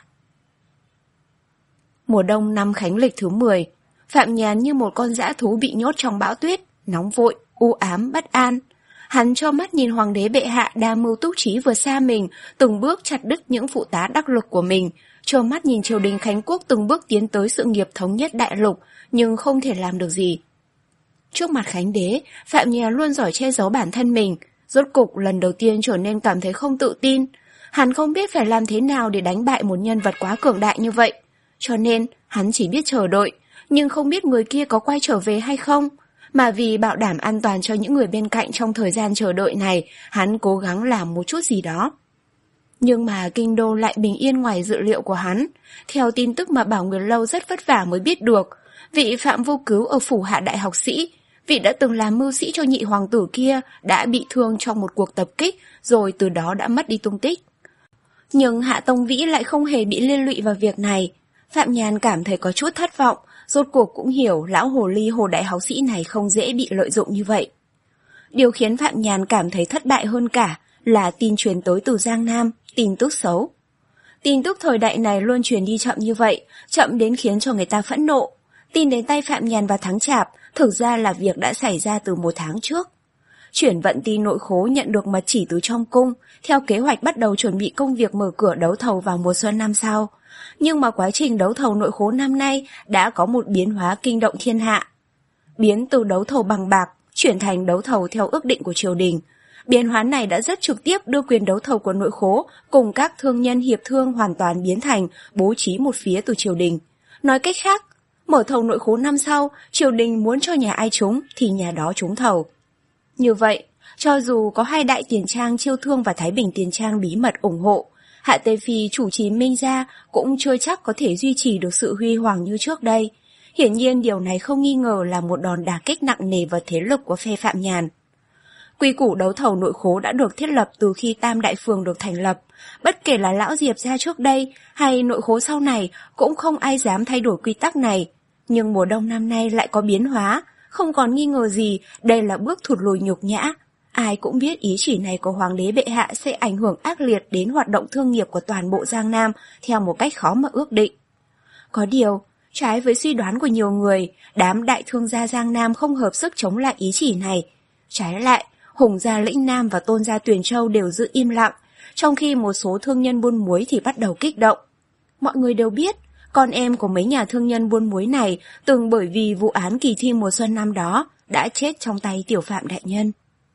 Mùa đông năm Khánh Lịch thứ mười, Phạm Nhàn như một con dã thú bị nhốt trong bão tuyết, nóng vội, u ám, bất an. Hắn cho mắt nhìn hoàng đế bệ hạ đa mưu túc trí vượt xa mình, từng bước chặt đứt những phụ tá đắc lực của mình, cho mắt nhìn triều đình Khánh Quốc từng bước tiến tới sự nghiệp thống nhất đại lục, nhưng không thể làm được gì. Trước mặt Khánh đế, Phạm Nhàn luôn giỏi che giấu bản thân mình, rốt cục lần đầu tiên trở nên cảm thấy không tự tin. Hắn không biết phải làm thế nào để đánh bại một nhân vật quá cường đại như vậy, cho nên hắn chỉ biết chờ đợi, nhưng không biết người kia có quay trở về hay không. Mà vì bảo đảm an toàn cho những người bên cạnh trong thời gian chờ đợi này, hắn cố gắng làm một chút gì đó. Nhưng mà kinh đô lại bình yên ngoài dự liệu của hắn. Theo tin tức mà Bảo Nguyệt Lâu rất vất vả mới biết được, vị Phạm Vô Cứu ở phủ hạ đại học sĩ, vị đã từng làm mưu sĩ cho nhị hoàng tử kia, đã bị thương trong một cuộc tập kích, rồi từ đó đã mất đi tung tích. Nhưng Hạ Tông Vĩ lại không hề bị liên lụy vào việc này. Phạm Nhàn cảm thấy có chút thất vọng, rốt cuộc cũng hiểu lão hồ ly hồ đại học sĩ này không dễ bị lợi dụng như vậy. Điều khiến Phạm Nhàn cảm thấy thất bại hơn cả là tin truyền tới từ Giang Nam, tin tức xấu. Tin tức thời đại này luôn truyền đi chậm như vậy, chậm đến khiến cho người ta phẫn nộ. Tin đến tay Phạm Nhàn vào tháng Chạp, thực ra là việc đã xảy ra từ một tháng trước. Chuyển vận tin nội khố nhận được mật chỉ từ trong cung, theo kế hoạch bắt đầu chuẩn bị công việc mở cửa đấu thầu vào mùa xuân năm sau. Nhưng mà quá trình đấu thầu nội khố năm nay đã có một biến hóa kinh động thiên hạ. Biến từ đấu thầu bằng bạc, chuyển thành đấu thầu theo ước định của triều đình. Biến hóa này đã rất trực tiếp đưa quyền đấu thầu của nội khố cùng các thương nhân hiệp thương hoàn toàn biến thành bố trí một phía từ triều đình. Nói cách khác, mở thầu nội khố năm sau, triều đình muốn cho nhà ai trúng thì nhà đó trúng thầu. Như vậy, cho dù có hai đại tiền trang Chiêu Thương và Thái Bình tiền trang bí mật ủng hộ, Hạ Tề Phi chủ trì Minh gia cũng chưa chắc có thể duy trì được sự huy hoàng như trước đây. Hiển nhiên điều này không nghi ngờ là một đòn đả kích nặng nề vào thế lực của phe Phạm Nhàn. Quy củ đấu thầu nội khố đã được thiết lập từ khi Tam Đại Phường được thành lập. Bất kể là lão Diệp gia trước đây hay nội khố sau này cũng không ai dám thay đổi quy tắc này. Nhưng mùa đông năm nay lại có biến hóa, không còn nghi ngờ gì đây là bước thụt lùi nhục nhã. Ai cũng biết ý chỉ này của Hoàng đế bệ hạ sẽ ảnh hưởng ác liệt đến hoạt động thương nghiệp của toàn bộ Giang Nam theo một cách khó mà ước định. Có điều, trái với suy đoán của nhiều người, đám đại thương gia Giang Nam không hợp sức chống lại ý chỉ này. Trái lại, Hùng gia Lĩnh Nam và Tôn gia Tuyền Châu đều giữ im lặng, trong khi một số thương nhân buôn muối thì bắt đầu kích động. Mọi người đều biết, con em của mấy nhà thương nhân buôn muối này từng bởi vì vụ án kỳ thi mùa xuân năm đó đã chết trong tay Tiểu Phạm đại nhân.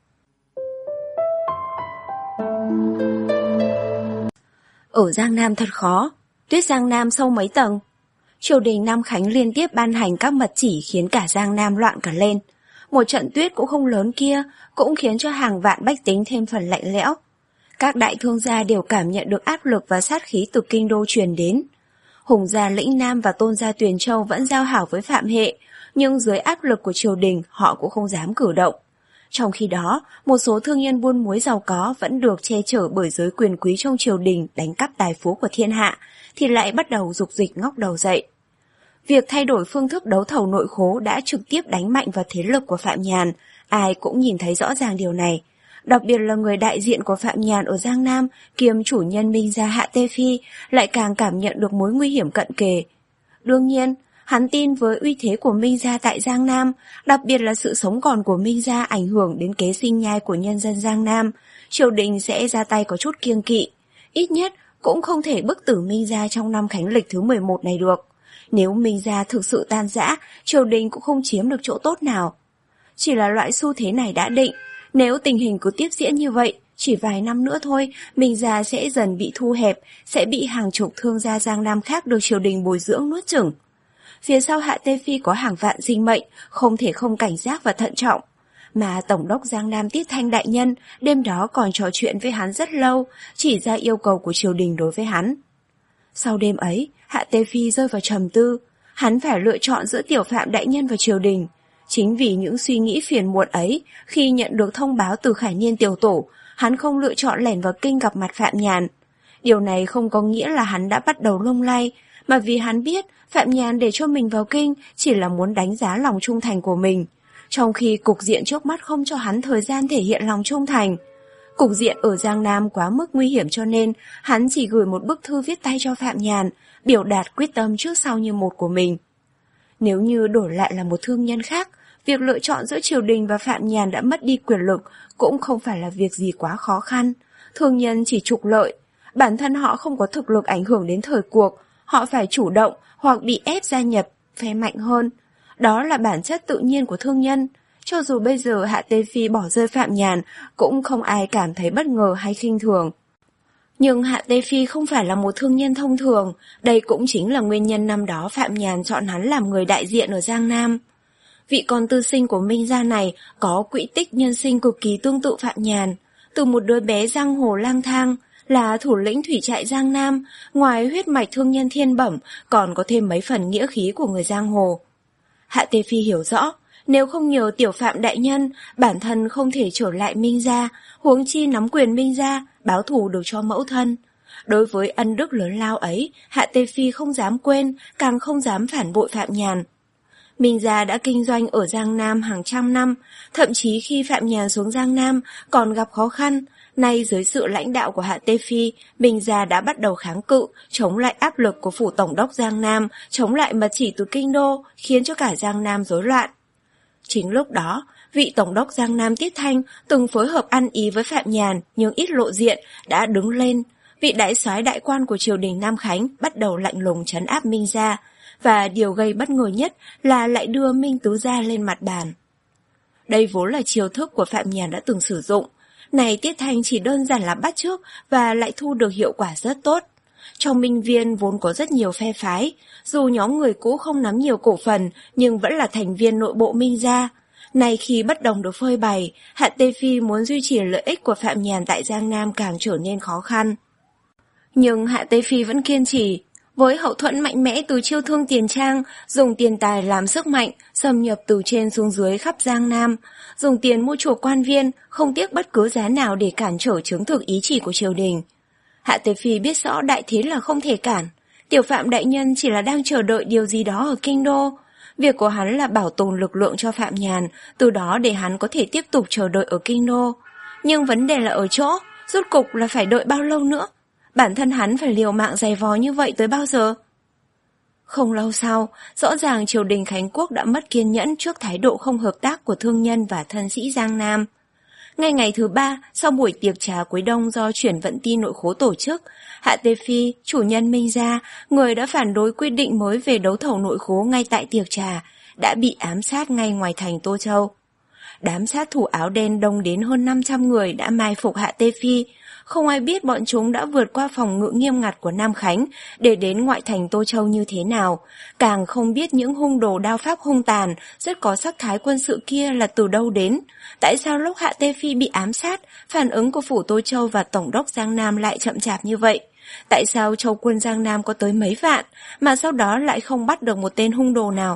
Ở Giang Nam thật khó, tuyết Giang Nam sâu mấy tầng. Triều đình Nam Khánh liên tiếp ban hành các mật chỉ khiến cả Giang Nam loạn cả lên. Một trận tuyết cũng không lớn kia cũng khiến cho hàng vạn bách tính thêm phần lạnh lẽo. Các đại thương gia đều cảm nhận được áp lực và sát khí từ kinh đô truyền đến. Hùng gia Lĩnh Nam và Tôn gia Tuyền Châu vẫn giao hảo với Phạm Hệ, nhưng dưới áp lực của triều đình họ cũng không dám cử động. Trong khi đó, một số thương nhân buôn muối giàu có vẫn được che chở bởi giới quyền quý trong triều đình đánh cắp tài phú của thiên hạ, thì lại bắt đầu dục dịch ngóc đầu dậy. Việc thay đổi phương thức đấu thầu nội khố đã trực tiếp đánh mạnh vào thế lực của Phạm Nhàn, ai cũng nhìn thấy rõ ràng điều này. Đặc biệt là người đại diện của Phạm Nhàn ở Giang Nam, kiêm chủ nhân Minh gia Hạ Tê Phi, lại càng cảm nhận được mối nguy hiểm cận kề. Đương nhiên, hắn tin với uy thế của Minh gia tại Giang Nam, đặc biệt là sự sống còn của Minh gia ảnh hưởng đến kế sinh nhai của nhân dân Giang Nam, triều đình sẽ ra tay có chút kiêng kỵ. Ít nhất cũng không thể bức tử Minh gia trong năm Khánh Lịch thứ mười một này được. Nếu Minh gia thực sự tan rã, triều đình cũng không chiếm được chỗ tốt nào. Chỉ là loại xu thế này đã định, nếu tình hình cứ tiếp diễn như vậy, chỉ vài năm nữa thôi, Minh gia sẽ dần bị thu hẹp, sẽ bị hàng chục thương gia Giang Nam khác được triều đình bồi dưỡng nuốt chửng. Phía sau Hạ Tê Phi có hàng vạn sinh mệnh, không thể không cảnh giác và thận trọng. Mà Tổng đốc Giang Nam Tiết Thanh đại nhân đêm đó còn trò chuyện với hắn rất lâu, chỉ ra yêu cầu của triều đình đối với hắn. Sau đêm ấy, Hạ Tê Phi rơi vào trầm tư, hắn phải lựa chọn giữa Tiểu Phạm đại nhân và triều đình. Chính vì những suy nghĩ phiền muộn ấy, khi nhận được thông báo từ Khải Niên tiểu tổ, hắn không lựa chọn lẻn vào kinh gặp mặt Phạm Nhàn. Điều này không có nghĩa là hắn đã bắt đầu lung lay, mà vì hắn biết Phạm Nhàn để cho mình vào kinh chỉ là muốn đánh giá lòng trung thành của mình, trong khi cục diện trước mắt không cho hắn thời gian thể hiện lòng trung thành. Cục diện ở Giang Nam quá mức nguy hiểm cho nên hắn chỉ gửi một bức thư viết tay cho Phạm Nhàn, biểu đạt quyết tâm trước sau như một của mình. Nếu như đổi lại là một thương nhân khác, việc lựa chọn giữa triều đình và Phạm Nhàn đã mất đi quyền lực cũng không phải là việc gì quá khó khăn. Thương nhân chỉ trục lợi, bản thân họ không có thực lực ảnh hưởng đến thời cuộc, họ phải chủ động hoặc bị ép gia nhập phe mạnh hơn. Đó là bản chất tự nhiên của thương nhân. Cho dù bây giờ Hạ Tê Phi bỏ rơi Phạm Nhàn, cũng không ai cảm thấy bất ngờ hay khinh thường. Nhưng Hạ Tê Phi không phải là một thương nhân thông thường, đây cũng chính là nguyên nhân năm đó Phạm Nhàn chọn hắn làm người đại diện ở Giang Nam. Vị con tư sinh của Minh gia này có quỹ tích nhân sinh cực kỳ tương tự Phạm Nhàn. Từ một đứa bé giang hồ lang thang, là thủ lĩnh thủy trại Giang Nam, ngoài huyết mạch thương nhân thiên bẩm, còn có thêm mấy phần nghĩa khí của người giang hồ. Hạ Tê Phi hiểu rõ, nếu không nhờ tiểu Phạm đại nhân, bản thân không thể trở lại Minh gia, huống chi nắm quyền Minh gia, báo thù được cho mẫu thân. Đối với ân đức lớn lao ấy, Hạ Tê Phi không dám quên, càng không dám phản bội Phạm Nhàn. Minh gia đã kinh doanh ở Giang Nam hàng trăm năm, thậm chí khi Phạm Nhàn xuống Giang Nam còn gặp khó khăn. Nay dưới sự lãnh đạo của Hạ Tê Phi, Minh gia đã bắt đầu kháng cự, chống lại áp lực của phủ tổng đốc Giang Nam, chống lại mật chỉ từ kinh đô, khiến cho cả Giang Nam rối loạn. Chính lúc đó, vị tổng đốc Giang Nam Tiết Thanh từng phối hợp ăn ý với Phạm Nhàn nhưng ít lộ diện đã đứng lên. Vị đại soái đại quan của triều đình Nam Khánh bắt đầu lạnh lùng trấn áp Minh gia, và điều gây bất ngờ nhất là lại đưa Minh Tứ gia lên mặt bàn. Đây vốn là chiêu thức của Phạm Nhàn đã từng sử dụng. Này Tiết Thanh chỉ đơn giản là bắt chước và lại thu được hiệu quả rất tốt. Trong Minh Viên vốn có rất nhiều phe phái, dù nhóm người cũ không nắm nhiều cổ phần nhưng vẫn là thành viên nội bộ Minh gia. Này khi bất đồng được phơi bày, Hạ Tê Phi muốn duy trì lợi ích của Phạm Nhàn tại Giang Nam càng trở nên khó khăn. Nhưng Hạ Tê Phi vẫn kiên trì. Với hậu thuẫn mạnh mẽ từ Chiêu Thương Tiền Trang, dùng tiền tài làm sức mạnh, xâm nhập từ trên xuống dưới khắp Giang Nam, dùng tiền mua chuộc quan viên, không tiếc bất cứ giá nào để cản trở chứng thực ý chỉ của triều đình. Hạ Tê Phi biết rõ đại thế là không thể cản, tiểu Phạm đại nhân chỉ là đang chờ đợi điều gì đó ở kinh đô. Việc của hắn là bảo tồn lực lượng cho Phạm Nhàn, từ đó để hắn có thể tiếp tục chờ đợi ở kinh đô. Nhưng vấn đề là ở chỗ, rốt cục là phải đợi bao lâu nữa? Bản thân hắn phải liều mạng dày vò như vậy tới bao giờ? Không lâu sau, rõ ràng triều đình Khánh Quốc đã mất kiên nhẫn trước thái độ không hợp tác của thương nhân và thân sĩ Giang Nam. Ngay ngày thứ ba, sau buổi tiệc trà cuối đông do chuyển vận ti nội khố tổ chức, Hạ Tê Phi, chủ nhân Minh gia, người đã phản đối quy định mới về đấu thầu nội khố ngay tại tiệc trà, đã bị ám sát ngay ngoài thành Tô Châu. Đám sát thủ áo đen đông đến hơn năm trăm người đã mai phục Hạ Tê Phi. Không ai biết bọn chúng đã vượt qua phòng ngự nghiêm ngặt của Nam Khánh để đến ngoại thành Tô Châu như thế nào, càng không biết những hung đồ đao pháp hung tàn, rất có sắc thái quân sự kia là từ đâu đến. Tại sao lúc Hạ Tê Phi bị ám sát, phản ứng của phủ Tô Châu và tổng đốc Giang Nam lại chậm chạp như vậy? Tại sao châu quân Giang Nam có tới mấy vạn, mà sau đó lại không bắt được một tên hung đồ nào?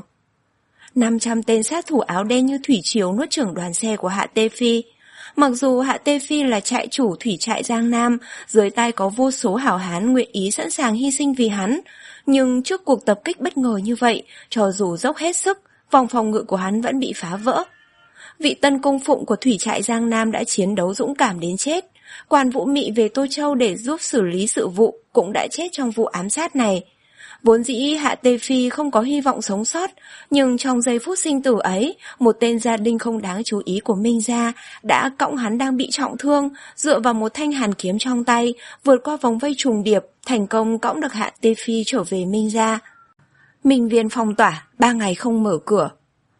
năm trăm tên sát thủ áo đen như thủy triều nuốt chửng đoàn xe của Hạ Tê Phi. Mặc dù Hạ Tê Phi là trại chủ thủy trại Giang Nam, dưới tay có vô số hảo hán nguyện ý sẵn sàng hy sinh vì hắn, nhưng trước cuộc tập kích bất ngờ như vậy, cho dù dốc hết sức, vòng phòng ngự của hắn vẫn bị phá vỡ. Vị tân cung phụng của thủy trại Giang Nam đã chiến đấu dũng cảm đến chết. Quan Vũ Mị về Tô Châu để giúp xử lý sự vụ cũng đã chết trong vụ ám sát này. Vốn dĩ Hạ Tê Phi không có hy vọng sống sót, nhưng trong giây phút sinh tử ấy, một tên gia đình không đáng chú ý của Minh gia đã cõng hắn đang bị trọng thương, dựa vào một thanh hàn kiếm trong tay, vượt qua vòng vây trùng điệp, thành công cõng được Hạ Tê Phi trở về Minh gia. Minh Viên phong tỏa, ba ngày không mở cửa.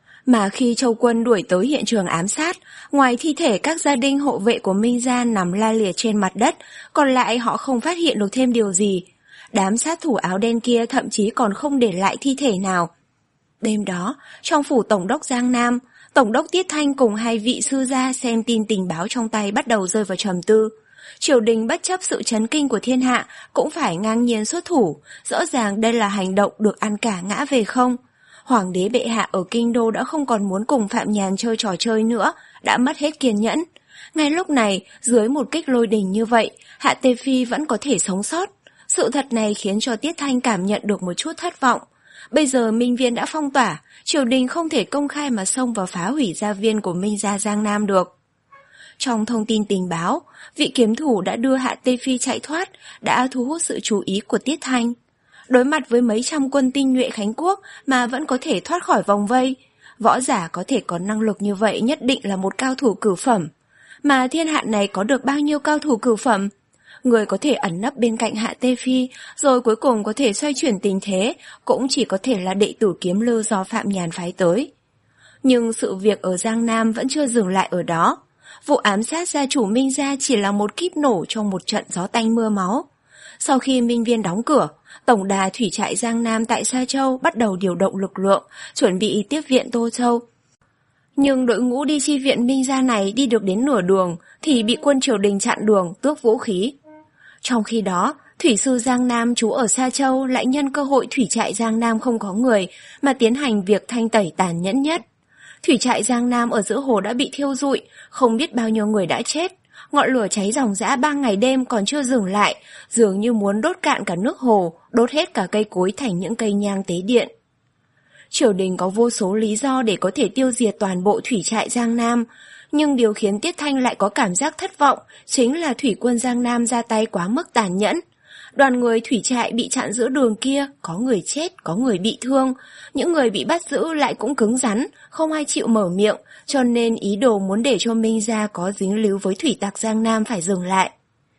Mà khi châu quân đuổi tới hiện trường ám sát, ngoài thi thể các gia đình hộ vệ của Minh gia nằm la liệt trên mặt đất, còn lại họ không phát hiện được thêm điều gì. Đám sát thủ áo đen kia thậm chí còn không để lại thi thể nào. Đêm đó, trong phủ tổng đốc Giang Nam, tổng đốc Tiết Thanh cùng hai vị sư gia xem tin tình báo trong tay bắt đầu rơi vào trầm tư. Triều đình bất chấp sự chấn kinh của thiên hạ cũng phải ngang nhiên xuất thủ, rõ ràng đây là hành động được ăn cả ngã về không. Hoàng đế bệ hạ ở kinh đô đã không còn muốn cùng Phạm Nhàn chơi trò chơi nữa, đã mất hết kiên nhẫn. Ngay lúc này, dưới một kích lôi đình như vậy, Hạ Tê Phi vẫn có thể sống sót. Sự thật này khiến cho Tiết Thanh cảm nhận được một chút thất vọng. Bây giờ Minh Viên đã phong tỏa, triều đình không thể công khai mà xông vào phá hủy gia viên của Minh gia Giang Nam được. Trong thông tin tình báo, vị kiếm thủ đã đưa Hạ Tê Phi chạy thoát đã thu hút sự chú ý của Tiết Thanh. Đối mặt với mấy trăm quân tinh nhuệ Khánh Quốc mà vẫn có thể thoát khỏi vòng vây, võ giả có thể có năng lực như vậy nhất định là một cao thủ cửu phẩm. Mà thiên hạ này có được bao nhiêu cao thủ cửu phẩm? Người có thể ẩn nấp bên cạnh Hạ Tê Phi, rồi cuối cùng có thể xoay chuyển tình thế, cũng chỉ có thể là đệ tử Kiếm Lư do Phạm Nhàn phái tới. Nhưng sự việc ở Giang Nam vẫn chưa dừng lại ở đó. Vụ ám sát gia chủ Minh gia chỉ là một kíp nổ trong một trận gió tanh mưa máu. Sau khi Minh Viên đóng cửa, tổng đà thủy trại Giang Nam tại Sa Châu bắt đầu điều động lực lượng, chuẩn bị tiếp viện Tô Châu. Nhưng đội ngũ đi chi viện Minh gia này đi được đến nửa đường thì bị quân triều đình chặn đường, tước vũ khí. Trong khi đó, thủy sư Giang Nam trú ở Sa Châu lại nhân cơ hội thủy trại Giang Nam không có người mà tiến hành việc thanh tẩy tàn nhẫn nhất. Thủy trại Giang Nam ở giữa hồ đã bị thiêu rụi, không biết bao nhiêu người đã chết. Ngọn lửa cháy ròng rã ba ngày đêm còn chưa dừng lại, dường như muốn đốt cạn cả nước hồ, đốt hết cả cây cối thành những cây nhang tế điện. Triều đình có vô số lý do để có thể tiêu diệt toàn bộ thủy trại Giang Nam, nhưng điều khiến Tiết Thanh lại có cảm giác thất vọng chính là thủy quân Giang Nam ra tay quá mức tàn nhẫn. Đoàn người thủy trại bị chặn giữa đường kia, có người chết, có người bị thương. Những người bị bắt giữ lại cũng cứng rắn, không ai chịu mở miệng, cho nên ý đồ muốn để cho Minh gia có dính líu với thủy tặc Giang Nam phải dừng lại.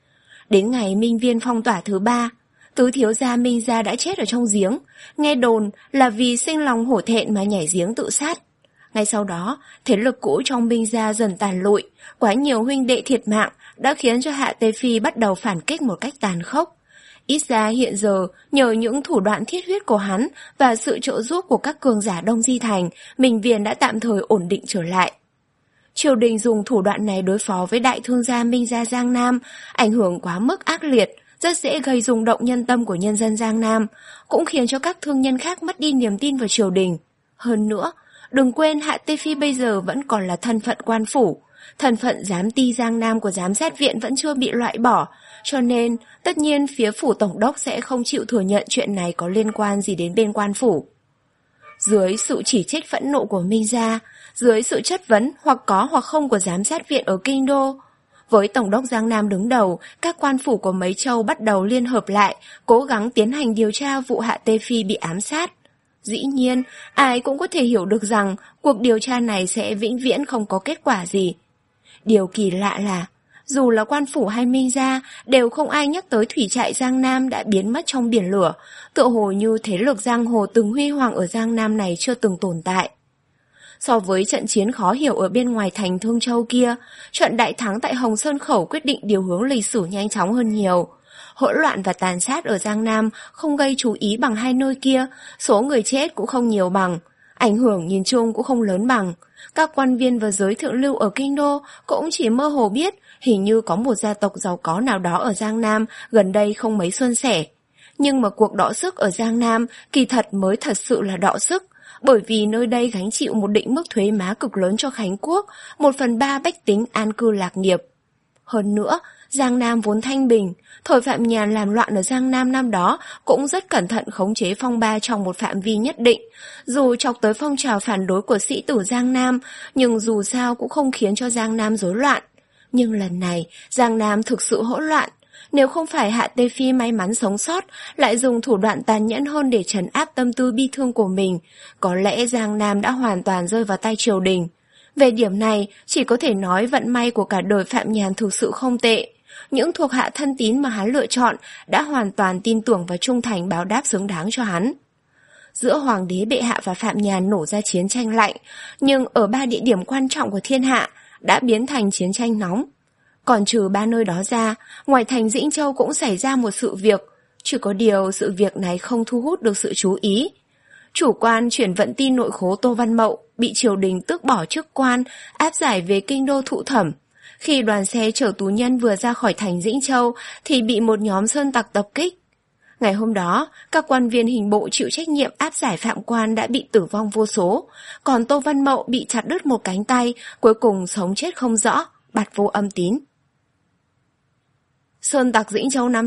Đến ngày Minh Viên phong tỏa thứ ba, tứ thiếu gia Minh gia đã chết ở trong giếng, nghe đồn là vì sinh lòng hổ thẹn mà nhảy giếng tự sát. Ngay sau đó, thế lực cũ trong Minh gia dần tàn lụi, quá nhiều huynh đệ thiệt mạng đã khiến cho Hạ Tê Phi bắt đầu phản kích một cách tàn khốc. Ít ra hiện giờ, nhờ những thủ đoạn thiết huyết của hắn và sự trợ giúp của các cường giả Đông Di Thành, Minh Viên đã tạm thời ổn định trở lại. Triều đình dùng thủ đoạn này đối phó với đại thương gia Minh gia Giang Nam, ảnh hưởng quá mức ác liệt, rất dễ gây rung động nhân tâm của nhân dân Giang Nam, cũng khiến cho các thương nhân khác mất đi niềm tin vào triều đình. Hơn nữa, đừng quên Hạ Tê Phi bây giờ vẫn còn là thân phận quan phủ. Thân phận giám ty Giang Nam của giám sát viện vẫn chưa bị loại bỏ, cho nên tất nhiên phía phủ tổng đốc sẽ không chịu thừa nhận chuyện này có liên quan gì đến bên quan phủ. Dưới sự chỉ trích phẫn nộ của Minh gia, dưới sự chất vấn hoặc có hoặc không của giám sát viện ở Kinh Đô, với tổng đốc Giang Nam đứng đầu, các quan phủ của mấy châu bắt đầu liên hợp lại, cố gắng tiến hành điều tra vụ Hạ Tê Phi bị ám sát. Dĩ nhiên, ai cũng có thể hiểu được rằng cuộc điều tra này sẽ vĩnh viễn không có kết quả gì. Điều kỳ lạ là, dù là quan phủ hay Minh gia, đều không ai nhắc tới thủy trại Giang Nam đã biến mất trong biển lửa, tựa hồ như thế lực giang hồ từng huy hoàng ở Giang Nam này chưa từng tồn tại. So với trận chiến khó hiểu ở bên ngoài thành Thương Châu kia, trận đại thắng tại Hồng Sơn Khẩu quyết định điều hướng lịch sử nhanh chóng hơn nhiều. Hỗn loạn và tàn sát ở Giang Nam không gây chú ý bằng hai nơi kia, số người chết cũng không nhiều bằng, ảnh hưởng nhìn chung cũng không lớn bằng. Các quan viên và giới thượng lưu ở Kinh Đô cũng chỉ mơ hồ biết hình như có một gia tộc giàu có nào đó ở Giang Nam gần đây không mấy suôn sẻ. Nhưng mà cuộc đọ sức ở Giang Nam kỳ thật mới thật sự là đọ sức, bởi vì nơi đây gánh chịu một định mức thuế má cực lớn cho Khánh Quốc, một phần ba bách tính an cư lạc nghiệp. Hơn nữa, Giang Nam vốn thanh bình, thời Phạm Nhàn làm loạn ở Giang Nam năm đó cũng rất cẩn thận khống chế phong ba trong một phạm vi nhất định. Dù chọc tới phong trào phản đối của sĩ tử Giang Nam, nhưng dù sao cũng không khiến cho Giang Nam rối loạn. Nhưng lần này, Giang Nam thực sự hỗn loạn. Nếu không phải Hạ Tê Phi may mắn sống sót, lại dùng thủ đoạn tàn nhẫn hơn để trấn áp tâm tư bi thương của mình, có lẽ Giang Nam đã hoàn toàn rơi vào tay triều đình. Về điểm này, chỉ có thể nói vận may của cả đời Phạm Nhàn thực sự không tệ. Những thuộc hạ thân tín mà hắn lựa chọn đã hoàn toàn tin tưởng và trung thành báo đáp xứng đáng cho hắn. Giữa Hoàng đế bệ hạ và Phạm Nhàn nổ ra chiến tranh lạnh, nhưng ở ba địa điểm quan trọng của thiên hạ đã biến thành chiến tranh nóng. Còn trừ ba nơi đó ra, ngoài thành Dĩnh Châu cũng xảy ra một sự việc, chỉ có điều sự việc này không thu hút được sự chú ý. Chủ quan chuyển vận tin nội khố Tô Văn Mậu bị triều đình tước bỏ chức quan, áp giải về Kinh Đô thụ thẩm. Khi đoàn xe chở tù nhân vừa ra khỏi thành Dĩnh Châu thì bị một nhóm sơn tặc tập kích. Ngày hôm đó, các quan viên hình bộ chịu trách nhiệm áp giải phạm quan đã bị tử vong vô số, còn Tô Văn Mậu bị chặt đứt một cánh tay, cuối cùng sống chết không rõ, bạt vô âm tín. Sơn tặc Dĩnh Châu năm đó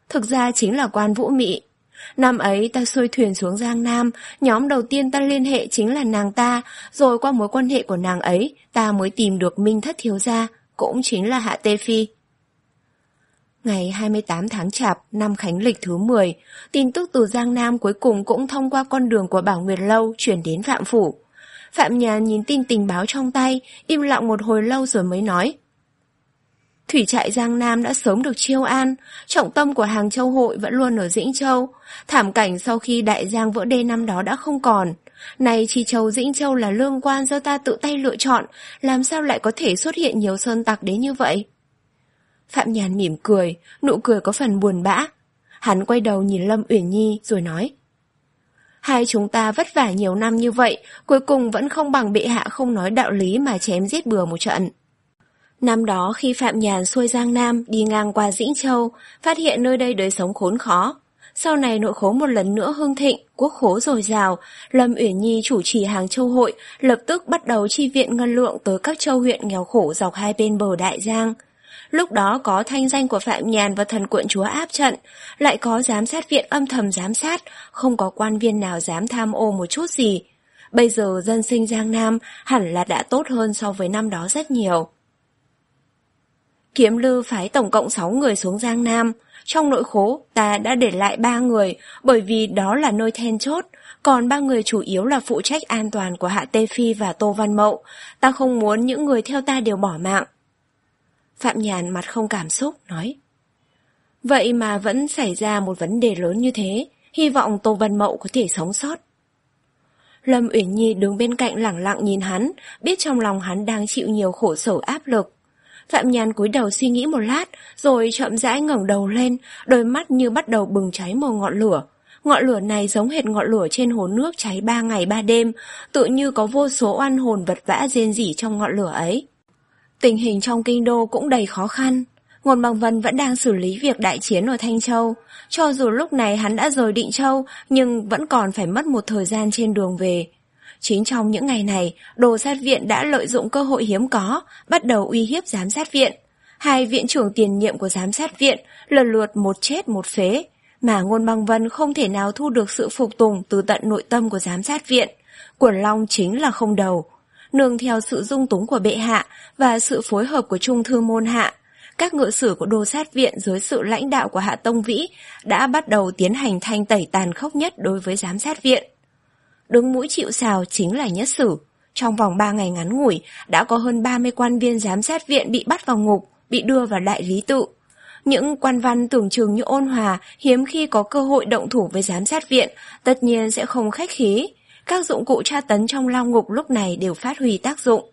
Thực ra chính là Quan Vũ Mị. Năm ấy ta xuôi thuyền xuống Giang Nam, nhóm đầu tiên ta liên hệ chính là nàng ta, rồi qua mối quan hệ của nàng ấy, ta mới tìm được Minh Thất thiếu gia, cũng chính là Hạ Tê Phi. Ngày hai mươi tám tháng Chạp, năm Khánh Lịch thứ mười, tin tức từ Giang Nam cuối cùng cũng thông qua con đường của Bảo Nguyệt Lâu chuyển đến Phạm Phủ. Phạm Nhàn nhìn tin tình báo trong tay, im lặng một hồi lâu rồi mới nói. Thủy trại Giang Nam đã sớm được chiêu an, trọng tâm của Hàng Châu hội vẫn luôn ở Dĩnh Châu. Thảm cảnh sau khi Đại Giang vỡ đê năm đó đã không còn. Này Chi Châu Dĩnh Châu là lương quan do ta tự tay lựa chọn, làm sao lại có thể xuất hiện nhiều sơn tặc đến như vậy? Phạm Nhàn mỉm cười, nụ cười có phần buồn bã. Hắn quay đầu nhìn Lâm Uyển Nhi rồi nói. Hai chúng ta vất vả nhiều năm như vậy, cuối cùng vẫn không bằng bệ hạ không nói đạo lý mà chém giết bừa một trận. Năm đó khi Phạm Nhàn xuôi Giang Nam đi ngang qua Dĩnh Châu, phát hiện nơi đây đời sống khốn khó. Sau này nội khố một lần nữa hưng thịnh, quốc khố dồi dào, Lâm Uyển Nhi chủ trì Hàng Châu hội, lập tức bắt đầu chi viện ngân lượng tới các châu huyện nghèo khổ dọc hai bên bờ Đại Giang. Lúc đó có thanh danh của Phạm Nhàn và thần quận chúa áp trận, lại có giám sát viện âm thầm giám sát, không có quan viên nào dám tham ô một chút gì. Bây giờ dân sinh Giang Nam hẳn là đã tốt hơn so với năm đó rất nhiều. Kiếm Lư phái tổng cộng sáu người xuống Giang Nam. Trong nội khố, ta đã để lại ba người, bởi vì đó là nơi then chốt, còn ba người chủ yếu là phụ trách an toàn của Hạ Tê Phi và Tô Văn Mậu. Ta không muốn những người theo ta đều bỏ mạng. Phạm Nhàn mặt không cảm xúc, nói. Vậy mà vẫn xảy ra một vấn đề lớn như thế, hy vọng Tô Văn Mậu có thể sống sót. Lâm Uyển Nhi đứng bên cạnh lẳng lặng nhìn hắn, biết trong lòng hắn đang chịu nhiều khổ sở áp lực. Phạm Nhàn cúi đầu suy nghĩ một lát, rồi chậm rãi ngẩng đầu lên, đôi mắt như bắt đầu bừng cháy một ngọn lửa. Ngọn lửa này giống hệt ngọn lửa trên hồ nước cháy ba ngày ba đêm, tự như có vô số oan hồn vật vã rên rỉ trong ngọn lửa ấy. Tình hình trong kinh đô cũng đầy khó khăn. Ngôn Bằng Vân vẫn đang xử lý việc đại chiến ở Thanh Châu. Cho dù lúc này hắn đã rời Định Châu, nhưng vẫn còn phải mất một thời gian trên đường về. Chính trong những ngày này, Đồ Sát Viện đã lợi dụng cơ hội hiếm có, bắt đầu uy hiếp Giám sát Viện. Hai viện trưởng tiền nhiệm của Giám sát Viện lần lượt một chết một phế, mà Ngôn Bằng Vân không thể nào thu được sự phục tùng từ tận nội tâm của Giám sát Viện. Quần Long chính là không đầu. Nương theo sự dung túng của bệ hạ và sự phối hợp của Trung thư môn hạ, các ngự sử của Đồ Sát Viện dưới sự lãnh đạo của Hạ Tông Vĩ đã bắt đầu tiến hành thanh tẩy tàn khốc nhất đối với Giám sát Viện. Đứng mũi chịu sào chính là Nhất Sử. Trong vòng ba ngày ngắn ngủi, đã có hơn ba mươi quan viên Giám sát Viện bị bắt vào ngục, bị đưa vào đại lý tự. Những quan văn tưởng chừng như ôn hòa, hiếm khi có cơ hội động thủ với Giám sát Viện, tất nhiên sẽ không khách khí. Các dụng cụ tra tấn trong lao ngục lúc này đều phát huy tác dụng.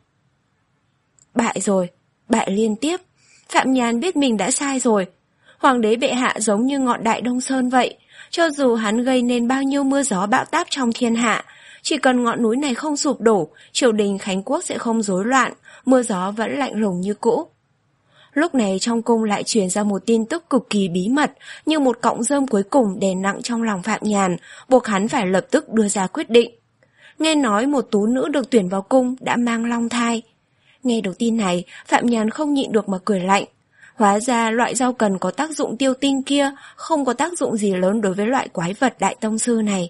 Bại rồi, bại liên tiếp. Phạm Nhàn biết mình đã sai rồi. Hoàng đế bệ hạ giống như ngọn đại Đông Sơn vậy. Cho dù hắn gây nên bao nhiêu mưa gió bão táp trong thiên hạ, chỉ cần ngọn núi này không sụp đổ, triều đình Khánh Quốc sẽ không rối loạn, mưa gió vẫn lạnh lùng như cũ. Lúc này trong cung lại truyền ra một tin tức cực kỳ bí mật, như một cọng rơm cuối cùng đè nặng trong lòng Phạm Nhàn, buộc hắn phải lập tức đưa ra quyết định. Nghe nói một tú nữ được tuyển vào cung đã mang long thai. Nghe được tin này, Phạm Nhàn không nhịn được mà cười lạnh. Hóa ra loại rau cần có tác dụng tiêu tinh kia không có tác dụng gì lớn đối với loại quái vật đại tông sư này.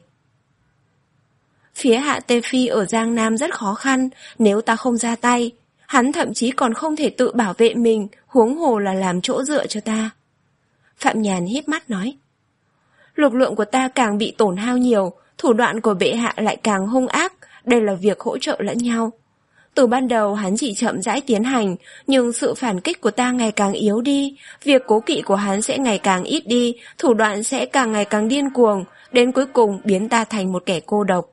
Phía Hạ Tê Phi ở Giang Nam rất khó khăn, nếu ta không ra tay, hắn thậm chí còn không thể tự bảo vệ mình, huống hồ là làm chỗ dựa cho ta. Phạm Nhàn híp mắt nói. Lực lượng của ta càng bị tổn hao nhiều, thủ đoạn của bệ hạ lại càng hung ác, đây là việc hỗ trợ lẫn nhau. Từ ban đầu hắn chỉ chậm rãi tiến hành, nhưng sự phản kích của ta ngày càng yếu đi, việc cố kỵ của hắn sẽ ngày càng ít đi, thủ đoạn sẽ càng ngày càng điên cuồng, đến cuối cùng biến ta thành một kẻ cô độc.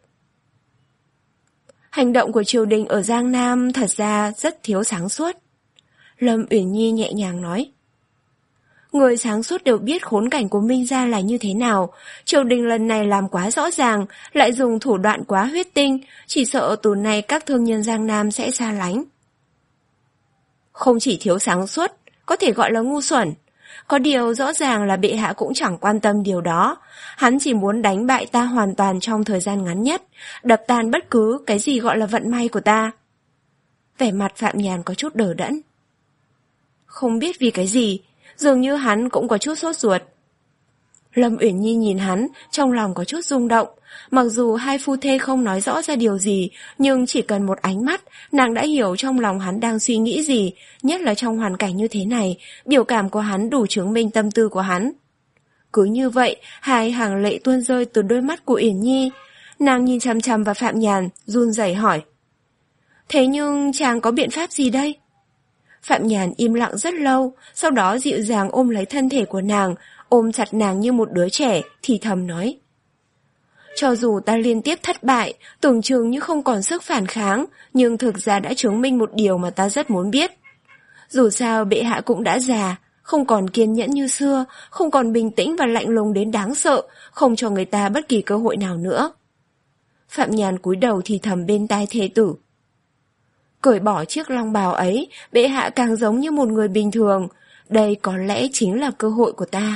Hành động của triều đình ở Giang Nam thật ra rất thiếu sáng suốt. Lâm Uyển Nhi nhẹ nhàng nói. Người sáng suốt đều biết khốn cảnh của Minh gia là như thế nào, triều đình lần này làm quá rõ ràng, lại dùng thủ đoạn quá huyết tinh, chỉ sợ từ nay các thương nhân Giang Nam sẽ xa lánh. Không chỉ thiếu sáng suốt, có thể gọi là ngu xuẩn. Có điều rõ ràng là bệ hạ cũng chẳng quan tâm điều đó, hắn chỉ muốn đánh bại ta hoàn toàn trong thời gian ngắn nhất, đập tan bất cứ cái gì gọi là vận may của ta. Vẻ mặt Phạm Nhàn có chút đờ đẫn. Không biết vì cái gì, dường như hắn cũng có chút sốt ruột. Lâm Uyển Nhi nhìn hắn, trong lòng có chút rung động. Mặc dù hai phu thê không nói rõ ra điều gì, nhưng chỉ cần một ánh mắt, nàng đã hiểu trong lòng hắn đang suy nghĩ gì, nhất là trong hoàn cảnh như thế này, biểu cảm của hắn đủ chứng minh tâm tư của hắn. Cứ như vậy, hai hàng lệ tuôn rơi từ đôi mắt của Uyển Nhi. Nàng nhìn chằm chằm vào Phạm Nhàn, run rẩy hỏi. Thế nhưng chàng có biện pháp gì đây? Phạm Nhàn im lặng rất lâu, sau đó dịu dàng ôm lấy thân thể của nàng, ôm chặt nàng như một đứa trẻ, thì thầm nói. Cho dù ta liên tiếp thất bại, tưởng chừng như không còn sức phản kháng, nhưng thực ra đã chứng minh một điều mà ta rất muốn biết. Dù sao bệ hạ cũng đã già, không còn kiên nhẫn như xưa, không còn bình tĩnh và lạnh lùng đến đáng sợ, không cho người ta bất kỳ cơ hội nào nữa. Phạm Nhàn cúi đầu thì thầm bên tai thê tử. Cởi bỏ chiếc long bào ấy, bệ hạ càng giống như một người bình thường. Đây có lẽ chính là cơ hội của ta.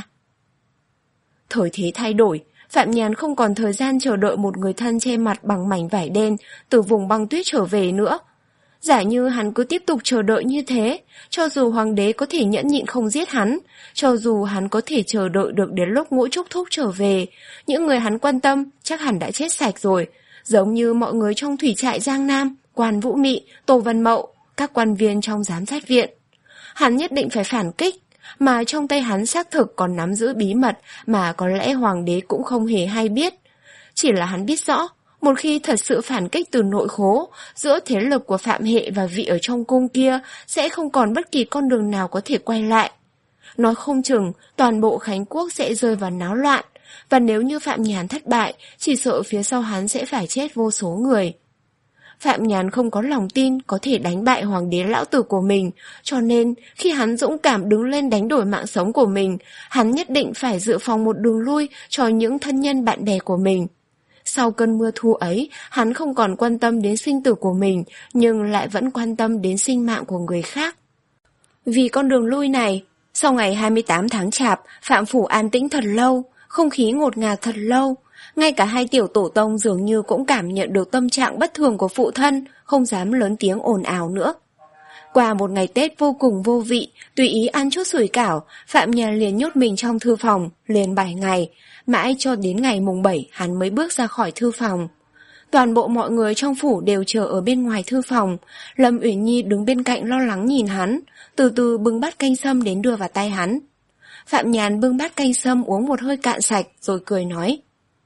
Thời thế thay đổi, Phạm Nhàn không còn thời gian chờ đợi một người thân che mặt bằng mảnh vải đen từ vùng băng tuyết trở về nữa. Giả như hắn cứ tiếp tục chờ đợi như thế, cho dù hoàng đế có thể nhẫn nhịn không giết hắn, cho dù hắn có thể chờ đợi được đến lúc Ngũ Trúc Thúc trở về, những người hắn quan tâm chắc hẳn đã chết sạch rồi, giống như mọi người trong thủy trại Giang Nam, Quan Vũ Mị, Tô Văn Mậu, các quan viên trong giám sát viện. Hắn nhất định phải phản kích, mà trong tay hắn xác thực còn nắm giữ bí mật mà có lẽ hoàng đế cũng không hề hay biết. Chỉ là hắn biết rõ, một khi thật sự phản kích từ nội khố, giữa thế lực của Phạm Hệ và vị ở trong cung kia sẽ không còn bất kỳ con đường nào có thể quay lại. Nói không chừng, toàn bộ Khánh Quốc sẽ rơi vào náo loạn, và nếu như Phạm Nhàn thất bại, chỉ sợ phía sau hắn sẽ phải chết vô số người. Phạm Nhàn không có lòng tin có thể đánh bại hoàng đế lão tử của mình, cho nên khi hắn dũng cảm đứng lên đánh đổi mạng sống của mình, hắn nhất định phải dự phòng một đường lui cho những thân nhân bạn bè của mình. Sau cơn mưa thu ấy, hắn không còn quan tâm đến sinh tử của mình, nhưng lại vẫn quan tâm đến sinh mạng của người khác. Vì con đường lui này, sau ngày hai mươi tám tháng Chạp, Phạm Phủ an tĩnh thật lâu, không khí ngột ngạt thật lâu. Ngay cả hai tiểu tổ tông dường như cũng cảm nhận được tâm trạng bất thường của phụ thân, không dám lớn tiếng ồn ào nữa. Qua một ngày Tết vô cùng vô vị, tùy ý ăn chút sủi cảo, Phạm Nhàn liền nhốt mình trong thư phòng, liền bảy ngày, mãi cho đến ngày mùng bảy hắn mới bước ra khỏi thư phòng. Toàn bộ mọi người trong phủ đều chờ ở bên ngoài thư phòng, Lâm Uyển Nhi đứng bên cạnh lo lắng nhìn hắn, từ từ bưng bát canh sâm đến đưa vào tay hắn. Phạm Nhàn bưng bát canh sâm uống một hơi cạn sạch rồi cười nói.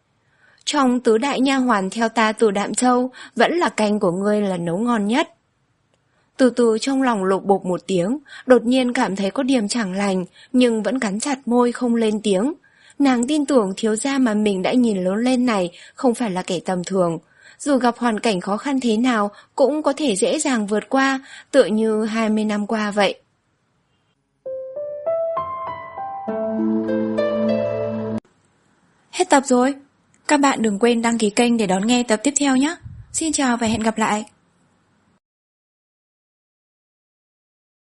Trong tứ đại nha hoàn theo ta từ Đạm Châu, vẫn là canh của ngươi là nấu ngon nhất. Từ từ trong lòng lục bục một tiếng, đột nhiên cảm thấy có điểm chẳng lành, nhưng vẫn cắn chặt môi không lên tiếng. Nàng tin tưởng thiếu gia mà mình đã nhìn lớn lên này không phải là kẻ tầm thường. Dù gặp hoàn cảnh khó khăn thế nào cũng có thể dễ dàng vượt qua, tựa như hai mươi năm qua vậy. Hết tập rồi. Các bạn đừng quên đăng ký kênh để đón nghe tập tiếp theo nhé. Xin chào và hẹn gặp lại.